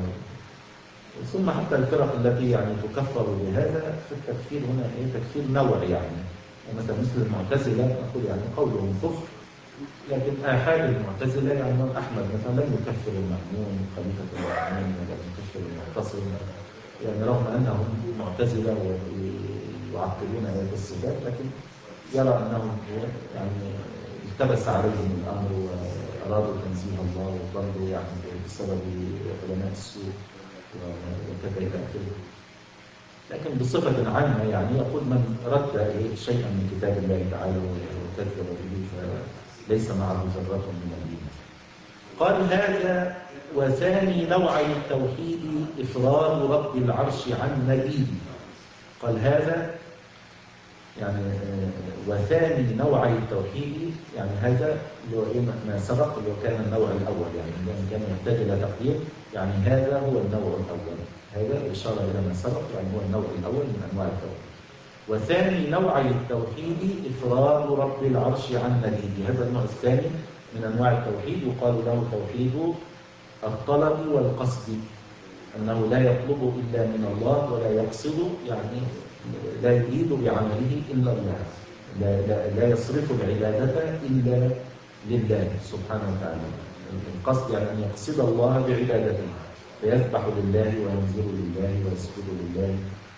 ثم حتى الفرق التي يعني تكفر بهذا، فالتكفير هنا ايه تكفير نوعي، يعني مثلا مثل المعتزلة نقول يعني قولهم كفر، لكن آحاد المعتزلة يعني أحمد مثلا لم يكفر المأمون خليفة المأمون ولم يكفر المعتصم، يعني رغم أنهم معتزلة ويعطلون آيات الصفات، لكن يرى أنهم يعني التبس عليهم الأمر وأرادوا تنزيه الله وضلوا يعني بسبب علماء السوء وكذا إلى آخره. لكن بصفة عامة يعني يقول من رد شيئا من كتاب الله تعالى وكذب به فليس معه ذرة من الإيمان. قال هذا وثاني نوعي التوحيد إفراد رب العرش عن نبيه. قال هذا يعني وثاني نوعي التوحيد، يعني هذا اللي هو ما سبق اللي هو كان النوع الأول، يعني كان يحتاج إلى تقدير، يعني هذا هو النوع الأول، هذا إشارة إلى ما سبق، يعني هو النوع الأول من أنواع التوحيد. وثاني نوعي التوحيد إفراد رب العرش عن نبيه، هذا النوع الثاني من أنواع التوحيد، يقال له توحيد الطلب والقصد، أنه لا يطلب إلا من الله ولا يقصد، يعني لا يريد بعمله إلا الله، لا, لا, لا يصرف العبادة إلا لله سبحانه وتعالى. القصد يعني أن يقصد الله بعبادته، فيذبح لله وينذر لله ويسجد لله،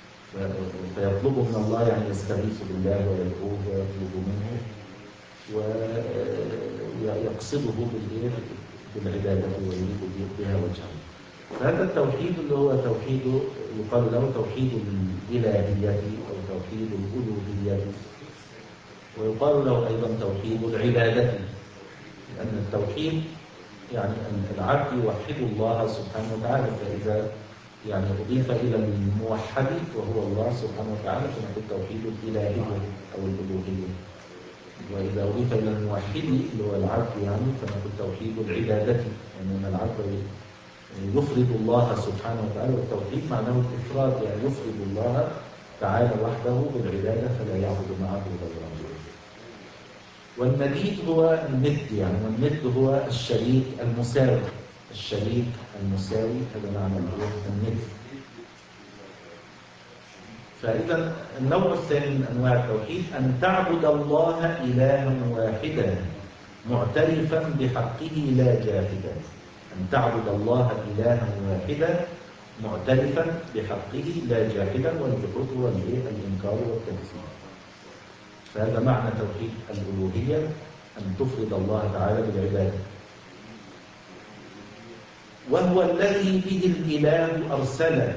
فيطلب من الله يعني يستغيث بالله ويدعوه ويطلب منه ويقصده بالعبادة ويريد بها وجهه. فهذا التوحيد اللي هو توحيد يقال له توحيد الإلهية أو توحيد الألوهية، ويقال له أيضا توحيد العبادة، لأن التوحيد يعني العبد يوحد الله سبحانه وتعالى، فإذا يعني أضيف إلى الموحد وهو الله سبحانه وتعالى فنقول توحيد الإلهية أو الألوهية، وإذا أضيف إلى الموحد اللي هو العبد يعني فنقول توحيد العبادة، يعني أن العبد يفرد الله سبحانه وتعالى، والتوحيد معناه الإفراد، يعني يفرد الله تعالى وحده بالعبادة فلا يعبد معه غيره. والنديد هو الند، يعني والند هو الشريك المساوي، الشريك المساوي هذا معنى الند. فإذا النوع الثاني من أنواع التوحيد أن تعبد الله إلها واحدا معترفا بحقه لا جاحدا، أن تعبد الله إلها واحدا معترفا بحقه لا جاحدا، والجحود هو الإنكار والتكذيب. فهذا معنى توحيد الألوهية، أن تفرد الله تعالى بالعبادة. وهو الذي به الإله أرسل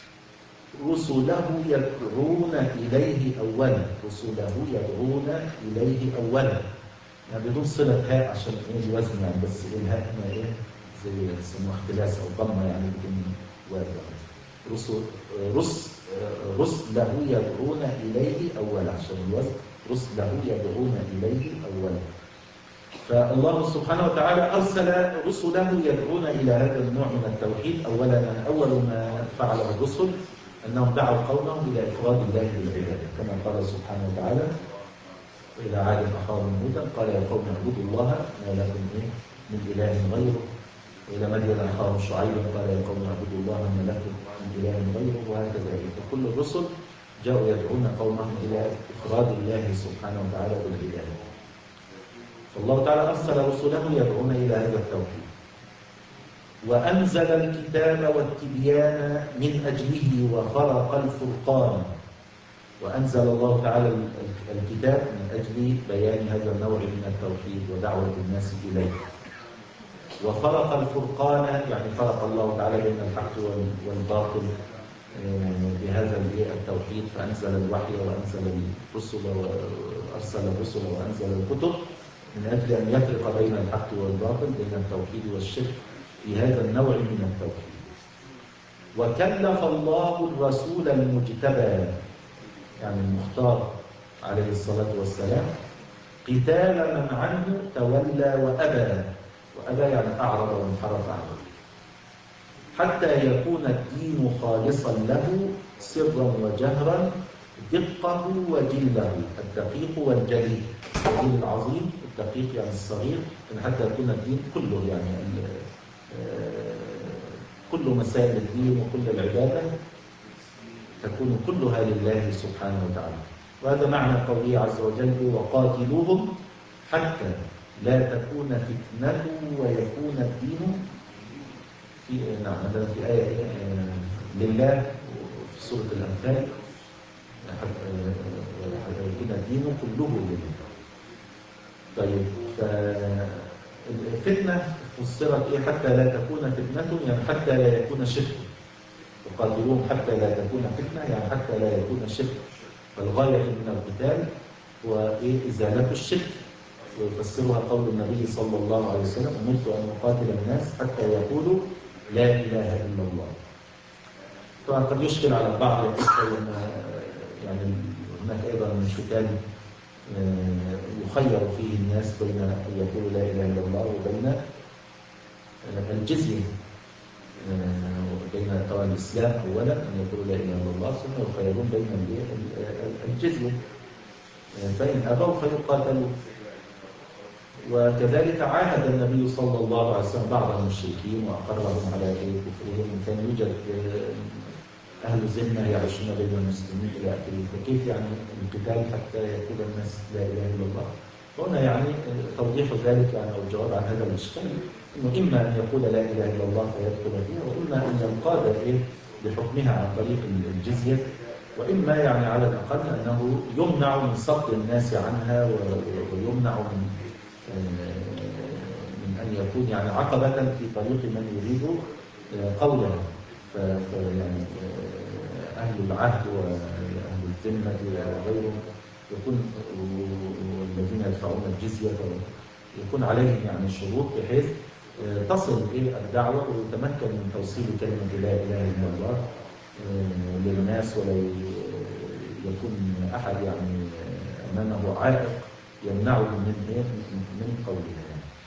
رسله يدعون إليه أولا، رسله يدعون إليه أولا، يعني بدون صلة هاء عشان ايه الوزن، يعني بس الهاء هنا ايه زي يسموها اختلاس او ضمه يعني بدون وزن. رسل رس رسله يدعون اليه اولا عشان الوزن، رسله يدعون اليه اولا. فالله سبحانه وتعالى ارسل رسله يدعون الى هذا النوع من التوحيد اولا. اول ما فعل الرسل انهم دعوا قومهم الى افراد الله بالعباده، كما قال سبحانه وتعالى وإلى عاد أخاهم هودا قال يا قوم اعبدوا الله ما لكم من إله غيره، وإلى مدين أخاهم شعيبا قال يا قوم اعبدوا الله ما لكم من إله غيره، وهكذا. فكل الرسل جاءوا يدعون قومهم إلى إفراد الله سبحانه وتعالى بالعبادة. فالله تعالى أرسل رسله يدعون إلى هذا التوحيد، وأنزل الكتاب والتبيان من أجله وخلق الفرقان. وأنزل الله تعالى الكتاب من أجل بيان هذا النوع من التوحيد ودعوة الناس إليه، وخلق الفرقان يعني فرق الله تعالى بين الحق والباطل بهذا التوحيد، فأنزل الوحي وأنزل الرسل وأرسل الرسل وأنزل الكتب من أجل أن يفرق بين الحق والباطل، بين التوحيد والشرك في هذا النوع من التوحيد. وكلف الله الرسول المجتبى يعني المختار عليه الصلاة والسلام قتال من عنه تولى وأبى، وأبى يعني أعرض وانحرف عنه، حتى يكون الدين خالصا له سرا وجهرا، دقه وجله، الدقيق والجلي، الجليل العظيم، الدقيق يعني الصغير، حتى يكون الدين كله يعني كل مسائل الدين وكل العبادة تكون كلها لله سبحانه وتعالى. وهذا معنى قوله عز وجل وقاتلوهم حتى لا تكون فتنة ويكون الدين في نعم هذا في آية لله في سورة الأنفال حتى يكون الدين كله لله. طيب الفتنة فسرت إيه؟ حتى لا تكون فتنة يعني حتى لا يكون شرك. يقاتلون حتى لا تكون فتنة يعني حتى لا يكون شرك. فالغاية من القتال هو إيه؟ إزالة الشرك. ويفسرها قول النبي صلى الله عليه وسلم أمرت أن أقاتل الناس حتى يقولوا لا إله إلا الله. طبعا قد يشكل على البعض يعني هناك أيضا من شتان يخير فيه الناس بين أن يقولوا لا إله إلا الله وبين الجزية، بين طبعا الإسلام أولا أن يقولوا لا إله إلا الله ثم يخيرون بين الجزية، فإن أبوا فيقاتلوا. وكذلك عاهد النبي صلى الله عليه وسلم بعض المشركين وأقرهم على كفرهم، كان يوجد أهل ذمة يعيشون بين المسلمين إلى آخره، فكيف يعني القتال حتى يقول الناس لا إله إلا الله؟ وهنا يعني توضيح ذلك يعني أو الجواب عن هذا الإشكال إنه إما أن يقول لا إله إلا الله فيدخل فيها، وإما أن ينقاد إيه بحكمها عن طريق الجزية، وإما يعني على الأقل أنه يمنع من صد الناس عنها ويمنع من من أن يكون يعني عقبة في طريق من يريد قولها. فيعني أهل العهد وأهل الذمة وغيرهم يكون والذين يدفعون الجزية يكون عليهم يعني شروط بحيث تصل إلى الدعوة ويتمكن من توصيل كلمة لا إله إلا الله للناس، ولا يكون أحد يعني أمامه عائق يمنعه من من قولها.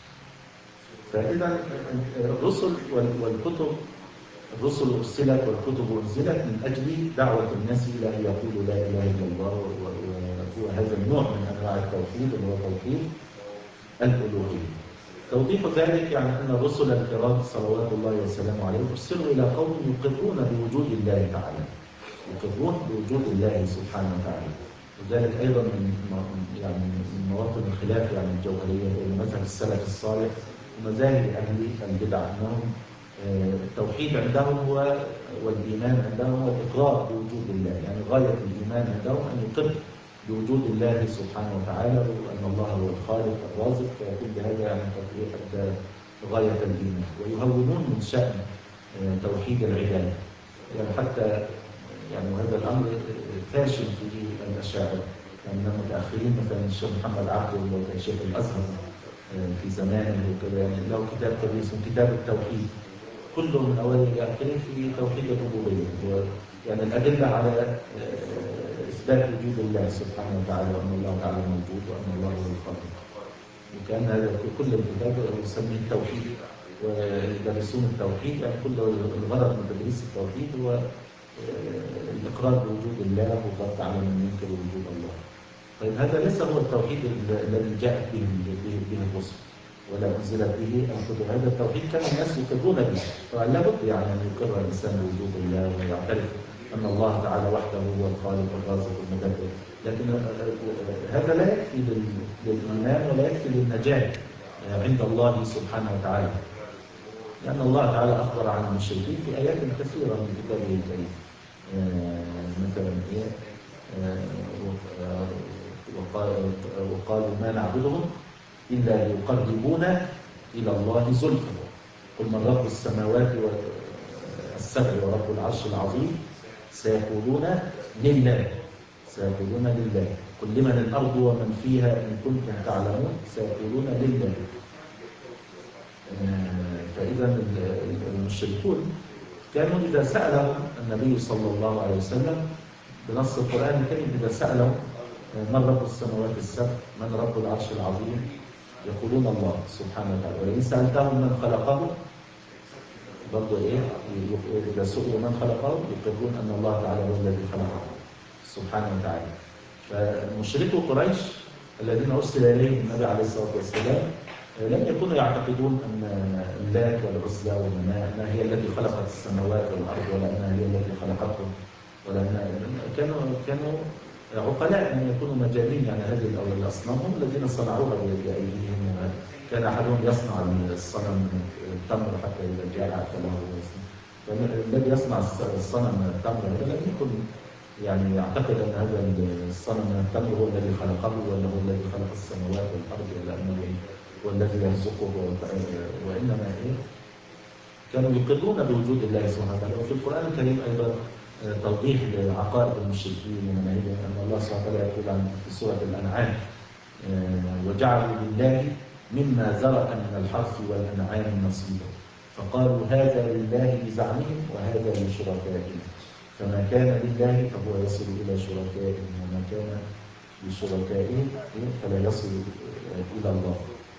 فإذا الرسل والكتب الرسل أرسلت والكتب أنزلت من أجل دعوة الناس إلى أن يقولوا لا إله إلا الله، وهو هذا النوع من أنواع التوحيد اللي هو توحيد الألوهية. توضيح ذلك يعني أن الرسل الكرام صلوات الله وسلامه عليهم أرسلوا إلى قوم يقرون بوجود الله تعالى، يقرون بوجود الله سبحانه وتعالى. وذلك أيضا من يعني من مواطن الخلاف يعني الجوهرية بين مذهب السلف الصالح ومذاهب أهل البدع، أنهم التوحيد عندهم هو والإيمان عندهم هو الإقرار بوجود الله، يعني غاية الإيمان عندهم أن يقر بوجود الله سبحانه وتعالى وأن الله هو الخالق الرازق، فيكون بهذا يعني أدى غاية الإيمان. ويهونون من شأن توحيد العبادة، يعني حتى يعني هذا الأمر فاشل في الأشاعرة، يعني من المتأخرين مثلا الشيخ محمد عبده وكان شيخ الأزهر في زمانه وكذا، يعني له كتاب كبير اسمه كتاب التوحيد، كله من أوله إلى آخره في توحيد الربوبية، يعني الأدلة على إثبات وجود الله سبحانه وتعالى وأن الله تعالى موجود وأن الله هو الخالق. وكان هذا كل الكتاب يسميه التوحيد ويدرسون التوحيد، يعني كل الغرض من تدريس التوحيد هو الإقرار بوجود الله والرد على من ينكر وجود الله. طيب هذا ليس هو التوحيد الذي جاءت به به الرسل ولا أنزلت به الكتب، هذا التوحيد كان الناس يقرون به، فلابد يعني أن يقر الإنسان بوجود الله ويعترف أن الله تعالى وحده هو الخالق الرازق المدبر. لكن هذا لا يكفي للإيمان ولا يكفي للنجاة عند الله سبحانه وتعالى، لأن الله تعالى أخبر عن المشركين في آيات كثيرة من كتابه الكريم، مثلا إيه وقالوا ما نعبدهم إلا ليقربونا إلى الله زلفى قل من رب السماوات السبع ورب العرش العظيم سيقولون لله سيقولون لله قل لمن الأرض ومن فيها إن كنتم تعلمون سيقولون لله. فإذا المشركون كانوا إذا سألهم النبي صلى الله عليه وسلم بنص القرآن الكريم، إذا سألهم من رب السماوات السبع، من رب العرش العظيم، يقولون الله سبحانه وتعالى. وإن سألتهم من خلقهم برضه إيه، إذا سئلوا من خلقهم يقولون أن الله تعالى هو الذي خلقهم سبحانه وتعالى. فمشركو قريش الذين أرسل إليهم النبي عليه الصلاة والسلام لم يكونوا يعتقدون أن اللات والعزى والمناة أنها هي التي خلقت السماوات والأرض، ولا أنها هي التي خلقتهم، ولا أنها كانوا كانوا عقلاء أن يكونوا مجانين. يعني هذه الأصنام هم الذين صنعوها بأيديهم. كان أحدهم يصنع الصنم من التمر حتى إذا جاء أكله. فالذي يصنع الصنم من التمر هذا لم يكن يعني يعتقد أن هذا الصنم من التمر هو الذي خلقه، ولا هو الذي خلق السماوات والأرض، ولا أنه هو الذي يرزقه، وإنما إيه، كانوا يقرون بوجود الله سبحانه وتعالى. وفي القرآن الكريم أيضا توضيح لعقائد المشركين ومناهجهم، أن الله سبحانه وتعالى يقول عن في سورة الأنعام: وجعلوا لله مما زرع من الحرث والأنعام نصيبا فقالوا هذا لله بزعمهم وهذا لشركائهم فما كان لله فهو يصل إلى شركائهم وما كان لشركائهم فلا يصل إلى الله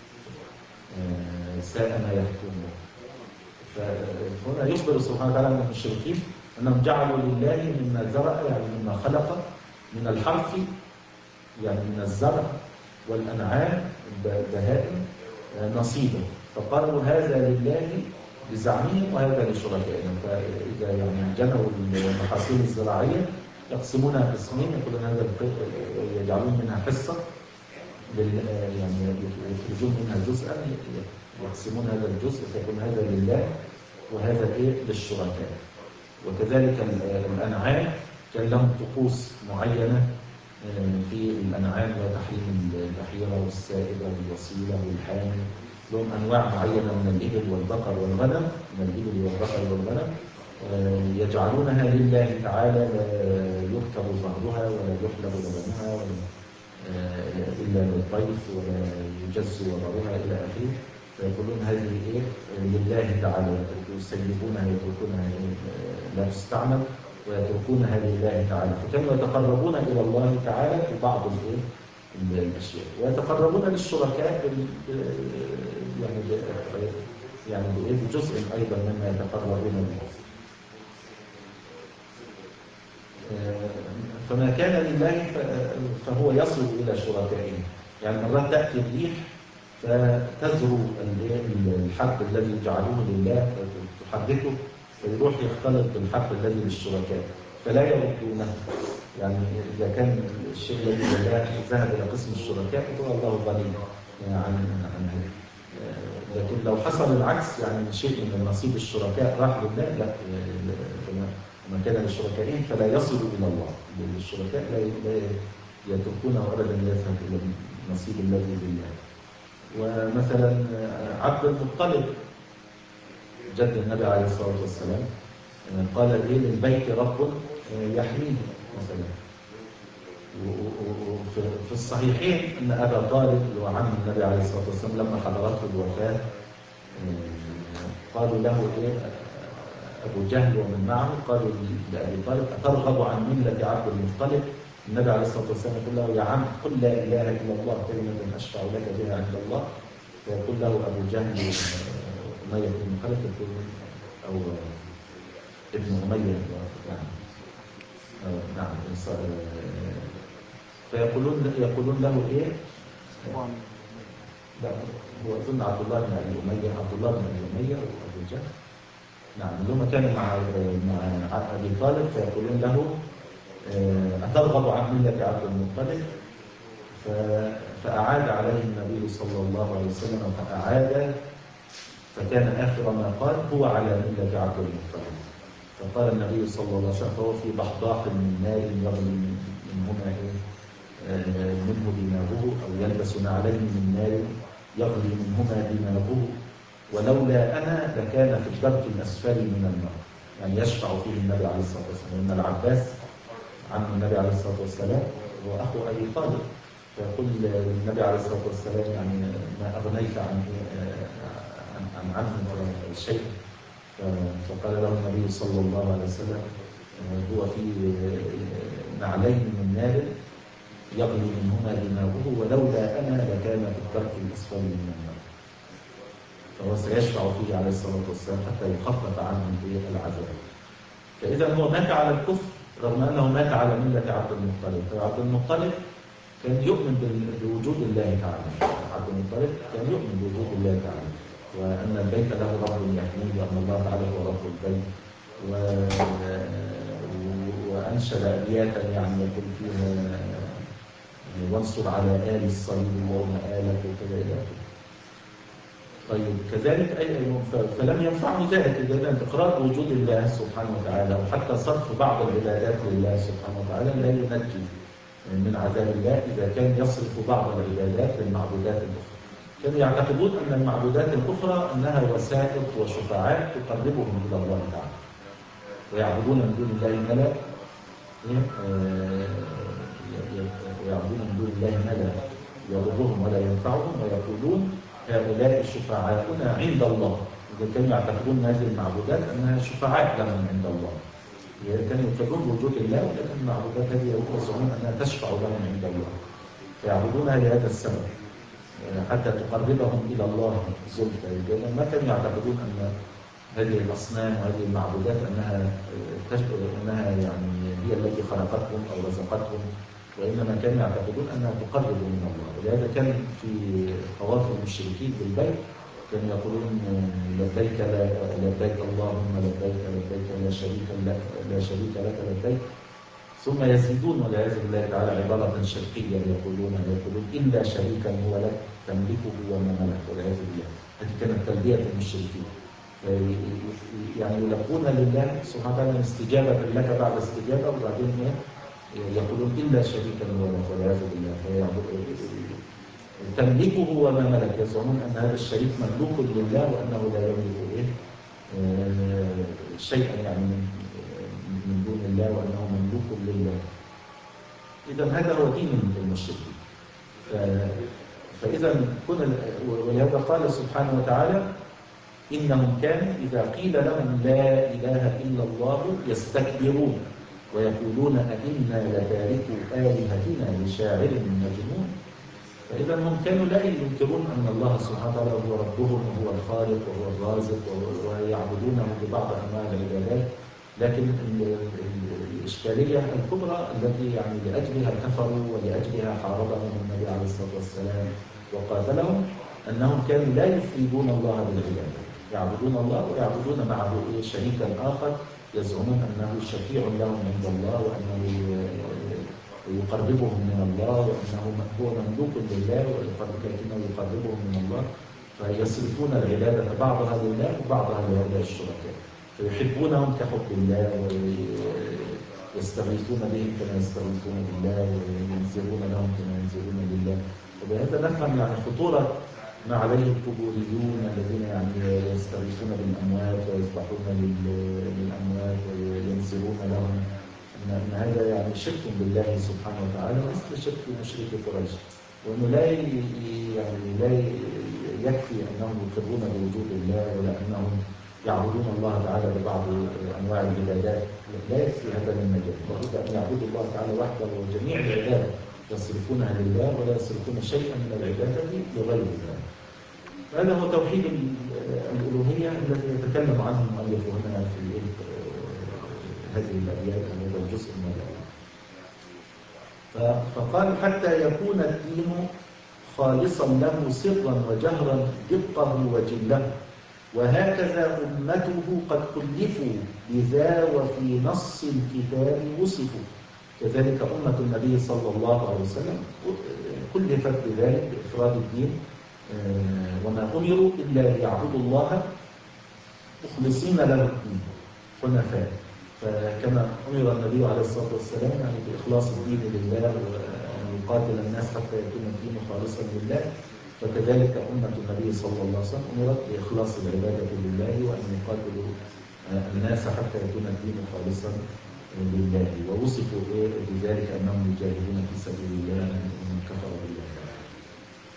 ساء ما يحكمون. فهنا يخبر سبحانه وتعالى عن المشركين أنهم جعلوا لله مما زرع، يعني مما خلق من الحرث، يعني من الزرع والأنعام البهائم نصيبا فقالوا هذا لله بزعمهم وهذا لشركائهم. فإذا يعني جنوا المحاصيل الزراعية يقسمونها قسمين، يقولون هذا يجعلون منها حصة يعني يخرجون منها جزءا يقسمون هذا الجزء فيكون هذا لله وهذا ايه للشركاء. وكذلك الأنعام كان لهم طقوس معينة في الأنعام، وتحريم البحيرة والسائبة والوصيلة والحامل، لهم أنواع معينة من الإبل والبقر والغنم، من الإبل والبقر والغنم يجعلونها لله تعالى، لا يركب ظهرها ولا يحلب لبنها إلا للضيف ولا يجز وضعها إلى آخره. فيقولون هذه إيه لله تعالى، يسيبونها يتركونها لا تستعمل ويتركونها لله تعالى. فكانوا يتقربون إلى الله تعالى في بعض الإيه الأشياء، ويتقربون للشركاء يعني يعني بجزء أيضا مما يتقربون به. فما كان لله فهو يصل إلى شركائه. يعني مرات تأتي الريح فتزرو الحب الذي جعلوه لله تحركه فيروح يختلط بالحب الذي للشركاء فلا يردونه. يعني إذا كان الشيء الذي لله ذهب إلى قسم الشركاء فهو الله غني عن عن هذا. لكن لو حصل العكس، يعني شيء من نصيب الشركاء راح لله، لا، وما كان للشركائين فلا يصل إلى الله. للشركاء لا يتركونه أبدا يذهب إلى النصيب الذي لله. ومثلا عبد المطلب جد النبي عليه الصلاة والسلام قال إيه للبيت رب يحميه مثلا. وفي الصحيحين أن أبا طالب وعم النبي عليه الصلاة والسلام لما حضرته الوفاة قالوا له إيه أبو جهل ومن معه، قالوا لأبي طالب أترغب عن ملة عبد المطلب؟ النبي عليه الصلاة والسلام يقول له يا عم قل لا إله إلا الله كلمة أشفع لك بها عند الله. فيقول له أبو جهل أمية بن خلف أو ابن أمية نعم نعم فيقولون يقولون له إيه؟ لا هو أظن عبد الله بن أبي أمية عبد الله بن أبي أمية وأبو جهل نعم اللي هم كانوا مع مع أبي طالب. فيقولون له أترغب عن ملة عبد المطلب؟ فأعاد عليه النبي صلى الله عليه وسلم فأعاد فكان آخر ما قال هو على ملة عبد المطلب. فقال النبي صلى الله عليه وسلم فهو في ضحضاح من نار يغلي منهما منه دماغه أو يلبس نعلين من نار يغلي منهما دماغه ولولا أنا لكان في الدرك الأسفل من النار. يعني يشفع فيه النبي عليه الصلاة والسلام. إن العباس عم النبي عليه الصلاة والسلام هو أخو أبي طالب. فيقول النبي عليه الصلاة والسلام يعني ما أغنيت عن عن عن عنه شيء. فقال له النبي صلى الله عليه وسلم هو في نعلين من نار يغلي منهما دماغه ولولا أنا لكان في الدرك الأسفل من النار. فهو سيشفع فيه عليه الصلاة والسلام حتى يخفف عنه العذاب. فإذا هو مات على الكفر رغم أنه مات على ملة عبد المطلب. فعبد المطلب كان يؤمن بوجود الله تعالى. عبد المطلب كان يؤمن بوجود الله تعالى وأن البيت له رب يحميه وأن الله تعالى هو رب البيت و... وأنشد أبياتا يعني يقول فيها وانصر على آل الصليب وهم آلك وكذا إلى آخره. طيب كذلك أي فلم ينفعه ذلك إذا إقرار وجود الله سبحانه وتعالى وحتى صرف بعض العبادات لله سبحانه وتعالى لا ينجي من عذاب الله إذا كان يصرف بعض العبادات للمعبودات الأخرى. كانوا يعتقدون أن المعبودات الأخرى أنها وسائط وشفاعات تقربهم إلى الله تعالى ويعبدون من دون الله ملك ويعبدون من دون الله ملك يضرهم ولا ينفعهم ويقولون هؤلاء شفعاؤنا عند الله. إذا كانوا يعتقدون هذه المعبودات أنها شفاعات لهم عند الله. كانوا يقرون وجود الله ولكن المعبودات هذه يزعمون أنها تشفع لهم عند الله فيعبدونها لهذا السبب حتى تقربهم إلى الله زلفى. ما كانوا يعتقدون أن هذه الأصنام وهذه المعبودات أنها أنها يعني هي التي خلقتهم أو رزقتهم وإنما كانوا يعتقدون أنها تقرب من الله. ولهذا كان في طواف المشركين بالبيت كانوا يقولون لبيك لا لبيك اللهم لبيك لبيك لا شريك لك لا شريك لك لبيك ثم يزيدون والعياذ بالله تعالى عبارة شرقية يقولون يقولون إلا شريكا هو لك تملكه وما ملك والعياذ بالله. هذه كانت تلبية المشركين يعني يلقون لله سبحانه وتعالى استجابة لك بعد استجابة وبعدين يقولون إلا شريكا هو لك والعياذ بالله تملكه وما ملك. يزعمون أن هذا الشريك مملوك لله وأنه لا يملك إيه شيئا يعني من من دون الله وأنه مملوك لله. إذا هذا هو دين المشركين. فإذا كن ولهذا قال سبحانه وتعالى إنهم كانوا إذا قيل لهم لا إله إلا الله يستكبرون ويقولون أئنا لتاركو آلهتنا لشاعر مجنون. فإذا هم كانوا لا ينكرون أن الله سبحانه وتعالى هو ربهم وهو الخالق وهو الرازق ويعبدونه ببعض أنواع العبادات. لكن الإشكالية الكبرى التي يعني لأجلها كفروا ولأجلها حاربهم النبي عليه الصلاة والسلام وقاتلهم أنهم كانوا لا يفردون الله بالعبادة يعبدون الله ويعبدون معه شريكا آخر يزعمون أنه شفيع لهم عند الله وأنه يقربهم من الله وأنه هو مملوك لله ولكنه يقربهم من الله فيصرفون العبادة بعضها لله وبعضها لهؤلاء الشركاء فيحبونهم كحب الله ويستغيثون بهم كما يستغيثون بالله وينزلون لهم كما ينزلون لله. وبهذا نفهم يعني خطورة ما عليه القبوريون الذين يعني يستغيثون بالأموات ويذبحون للأموات وينزلون لهم أن هذا يعني شرك بالله سبحانه وتعالى مثل شرك مشرك قريش وأنه لا يعني لا يكفي أنهم يقرون بوجود الله ولا أنهم يعبدون الله تعالى ببعض أنواع العبادات لا يكفي هذا للنجاة. لابد أن يعبدوا الله تعالى وحده وجميع العبادة يصرفونها لله ولا يصرفون شيئا من العبادة لغير الله. هذا هو توحيد الألوهية الذي يتكلم عنه المؤلف هنا في هذه الأبيات أو هذا الجزء من الأبيات. فقال حتى يكون الدين خالصا له سرا وجهرا دقه وجله وهكذا أمته قد كلفوا بذا وفي نص الكتاب وصفوا. كذلك أمة النبي صلى الله عليه وسلم كلفت بذلك بإفراد الدين وما أمروا إلا ليعبدوا الله مخلصين له الدين حنفاء. فكما أمر النبي عليه الصلاة والسلام يعني بإخلاص الدين لله وأن يقاتل الناس حتى يكون الدين خالصا لله فكذلك أمة النبي صلى الله عليه وسلم أمرت بإخلاص العبادة لله وأن يقاتلوا الناس حتى يكون الدين خالصا لله. ووصفوا بذلك أنهم يجاهدون في سبيل الله ومن كفر بالله.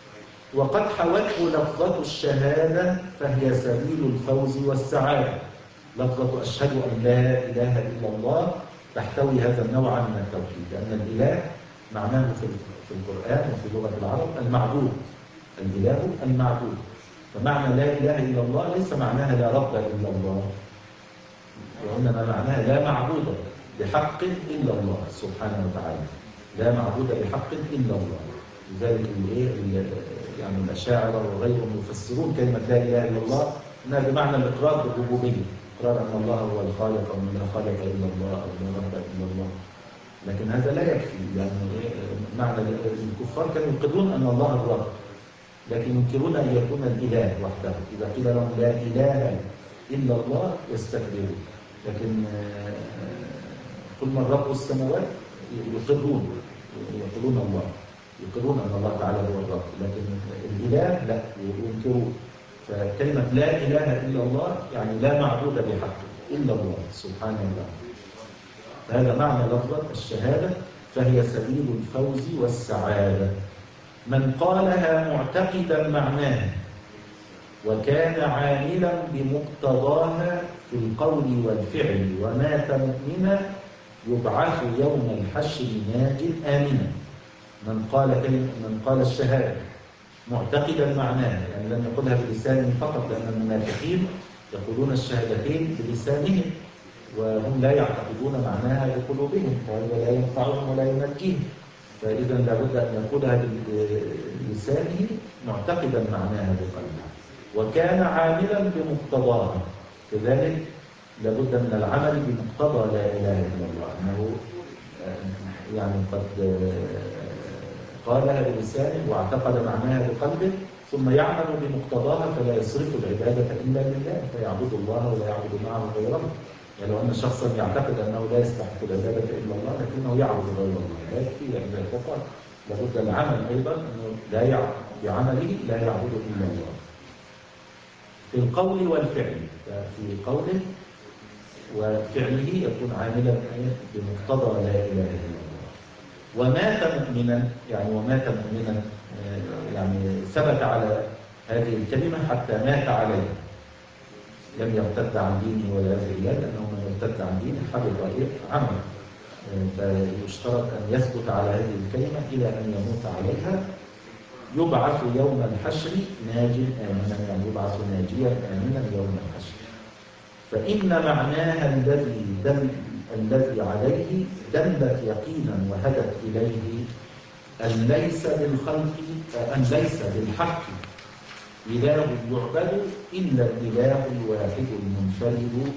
وقد حوته لفظة الشهادة فهي سبيل الفوز والسعادة لفظة أشهد أن لا إله إلا الله تحتوي هذا النوع من التوحيد، لأن الإله معناه في القرآن وفي لغة العرب المعبود. الإله المعبود، فمعنى لا إله إلا الله ليس معناها لا رب إلا الله، وإنما معناها لا معبود بحق إلا الله سبحانه وتعالى. لا معبود بحق إلا الله. لذلك يعني الأشاعرة وغيرهم يفسرون كلمة لا إله إلا الله أنها بمعنى الإقرار بالربوبية، إقرار أن الله هو الخالق أو لا خالق إلا الله أو لا رب إلا الله. لكن هذا لا يكفي، يعني معنى الكفار كانوا يقرون أن الله الرب، لكن ينكرون أن يكون الإله وحده. إذا قيل لهم لا إله إلا الله يستكبرون. لكن قل من رب السماوات يقرون يقولون الله يقرون أن الله تعالى هو الرب، لكن الإله لا ينكرون. فكلمة لا إله إلا الله يعني لا معبود بحق إلا الله سبحانه وتعالى. هذا معنى لفظة الشهادة، فهي سبيل الفوز والسعادة. من قالها معتقدا معناها وكان عاملا بمقتضاها في القول والفعل ومات مؤمنا يبعث يوم الحشر ناج آمنا. من قال من قال الشهادة معتقدا معناها، يعني لم يقولها بلسانه فقط، لأن المنافقين يقولون الشهادتين بلسانهم وهم لا يعتقدون معناها بقلوبهم، وهذا لا ينفعهم ولا ينجيهم. فإذا لابد أن يقولها بلسانه معتقدا معناها بقلبه، وكان عاملا بمقتضاها. كذلك لابد من العمل بمقتضى لا إله إلا الله، أنه يعني قد قالها بلسانه واعتقد معناها بقلبه ثم يعمل بمقتضاها، فلا يصرف العبادة إلا لله، فيعبد الله ولا يعبد معه غيره. يعني لو أن شخصا يعتقد أنه لا يستحق العبادة إلا الله لكنه يعبد غير الله لا يكفي عند الفقر. لابد العمل أيضا أنه لا يعبد بعمله لا يعبد إلا الله. في القول والفعل، في قوله وفعله يكون عاملا بمقتضى لا إله إلا الله. ومات مؤمنا، يعني ومات مؤمنا يعني ثبت على هذه الكلمة حتى مات عليها، لم يرتد عن دينه ولا بالله، لأنه من يرتد عن دينه حبط عمله. فيشترط أن يثبت على هذه الكلمة إلى أن يموت عليها. يبعث يوم الحشر ناج آمنا، يعني يبعث ناجيا آمنا يوم الحشر. فإن معناها الذي دل الذي عليه دلت يقينا وهدت إليه أن ليس بالخلق أن ليس بالحق إله يعبد إلا الإله الواحد المنفرد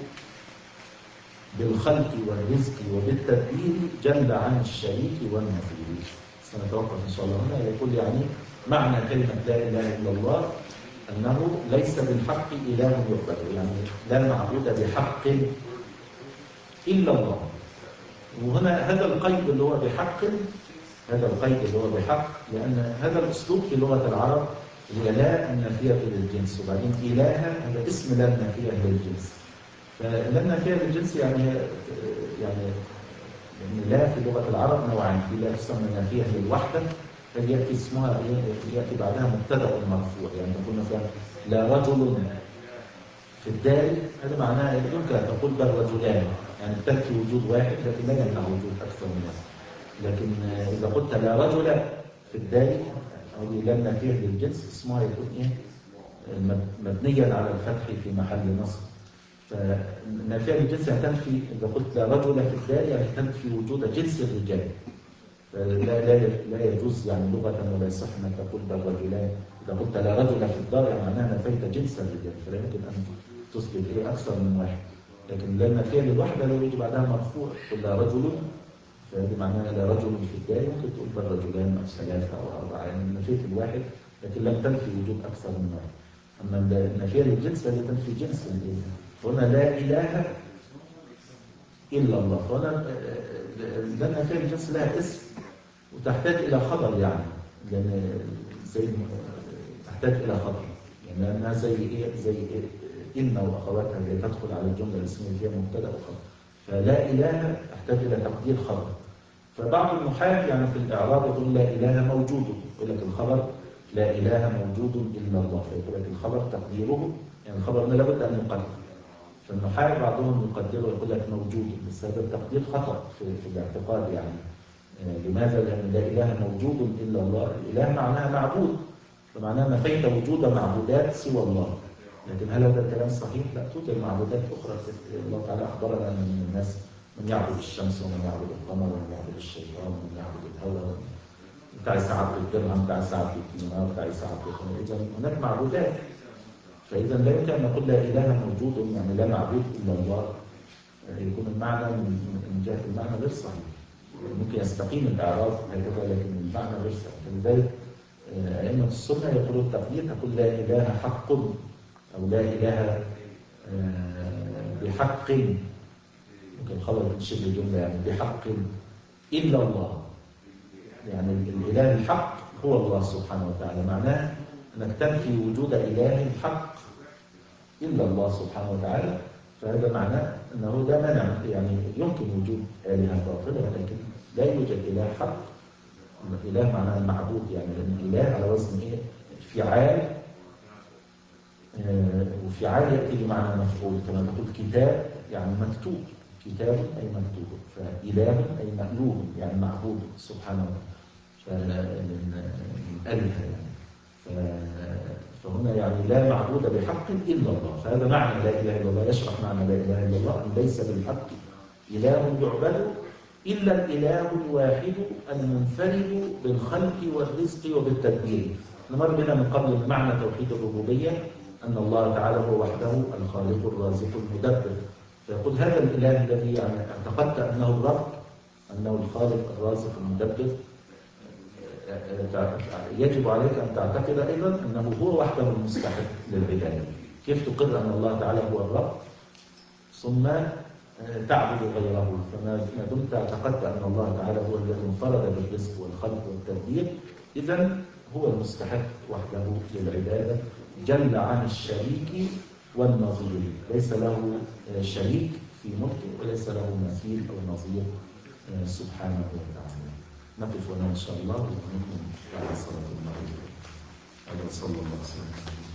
بالخلق والرزق وبالتدبير جل عن الشريك والنظير. سنتوقف إن شاء الله هنا. يقول يعني معنى كلمة لا إله إلا الله أنه ليس بالحق إله يعبد، يعني لا معبود بحق إلا الله. وهنا هذا القيد اللي هو بحق، هذا القيد اللي هو بحق، لأن هذا الأسلوب في لغة العرب هي لا النافية للجنس، وبعدين إله هذا اسم لا النافية للجنس. فلا النافية للجنس يعني يعني يعني لا في لغة العرب نوعين، في لا تسمى نافية للوحدة، هل يأتي اسمها يأتي بعدها مبتدأ مرفوع، يعني تقول مثلا لا رجل في الدار، هذا معناه يمكن أن تقول بل رجلان، يعني تكفي وجود واحد لكن لا يمنع وجود أكثر من واحد. لكن إذا قلت لا رجل في الدار هذه لا نافية للجنس، اسمها يكون إيه؟ مبنيا على الفتح في محل نصب. فنافية للجنس هتنفي، إذا قلت لا رجل في الدار يعني تنفي وجود جنس الرجال. لا لا لا يجوز يعني لغة ولا يصح أن تقول بل رجلان. إذا قلت لا رجل في الدار يعني معناها نفيت جنس الرجال، فلا يمكن أن تثبت إيه أكثر من واحد. لكن لا نافية للوحدة لو يجي بعدها مرفوع، قل لا رجل فهذه معناها لا رجل في الدار، ممكن تقول بل رجلان أو ثلاثة أو أربعة، يعني نفيت الواحد لكن لم تنفي وجود أكثر من واحد. أما النافية للجنس فهي تنفي جنس الإله. هنا لا إله إلا الله، فهنا لا نافية للجنس لها اسم وتحتاج إلى خبر، يعني لأن زي تحتاج إلى خبر، يعني لأنها زي إيه زي إيه إن وأخواتها اللي تدخل على الجملة الاسمية فيها مبتدأ وخبر. فلا إله تحتاج إلى تقدير خبر. فبعض النحاة يعني في الإعراب يقول لا إله موجود، يقول لك الخبر لا إله موجود إلا الله، فيقول لك الخبر تقديره يعني الخبر هنا لابد أن يقدر. فالنحاة بعضهم يقدره ويقول لك موجود، بس هذا التقدير خطأ في, في الاعتقاد يعني. لماذا؟ لأن لا إله موجود إلا الله، الإله معناها معبود، فمعناها نفيت وجود معبودات سوى الله. لكن هل هذا الكلام صحيح؟ لا، توجد معبودات أخرى. الله تعالى أخبرنا أن من الناس من يعبد الشمس ومن يعبد القمر ومن يعبد الشيطان ومن يعبد الهوى، تعس عبد الدرهم، تعس عبد الدينار، تعس عبد الخمر. إذا هناك معبودات. فإذا لا يمكن أن نقول لا إله موجود يعني لا معبود إلا الله، يكون المعنى من جهة المعنى غير صحيح. ممكن يستقيم الإعراب هكذا لكن المعنى غير صحيح. فلذلك أئمة السنة يقولون التقدير تقول لا إله حق أو لا إله بحق، ممكن خبر شبه جملة يعني بحق إلا الله. يعني الإله الحق هو الله سبحانه وتعالى، معناه أنك تنفي وجود إله حق إلا الله سبحانه وتعالى. فهذا معناه أنه لا مانع، يعني يمكن وجود آلهة باطلة لكن لا يوجد إله حق. الإله معناه معبود، يعني لأن الإله على وزن إيه؟ فعال، آه وفعال يأتي بمعنى مفعول. كما تقول كتاب يعني مكتوب، كتاب أي مكتوب، فإله أي مألوه يعني معبود سبحانه وتعالى من آلهة يعني. فهنا يعني لا معبود بحق إلا الله، فهذا معنى لا إله إلا الله. يشرح معنى لا إله إلا الله أن ليس بالحق إله يعبد إلا الإله الواحد المنفرد بالخلق والرزق وبالتدبير. نمر بنا من قبل معنى توحيد الربوبية أن الله تعالى هو وحده الخالق الرازق المدبر. فيقول هذا الإله الذي يعني اعتقدت أنه الرب، أنه الخالق الرازق المدبر، يجب عليك أن تعتقد أيضا أنه هو وحده المستحق للعبادة. كيف تقر أن الله تعالى هو الرب ثم تعبد غيره؟ فما دمت اعتقدت أن الله تعالى هو الذي انفرد بالرزق والخلق والتدبير، إذن هو المستحق وحده للعبادة جل عن الشريك والنظير. ليس له شريك في ملكه وليس له مثيل أو نظير سبحانه وتعالى. نقف هنا إن شاء الله ونكمل بعد صلاة المغرب. هذا صلى الله عليه وسلم.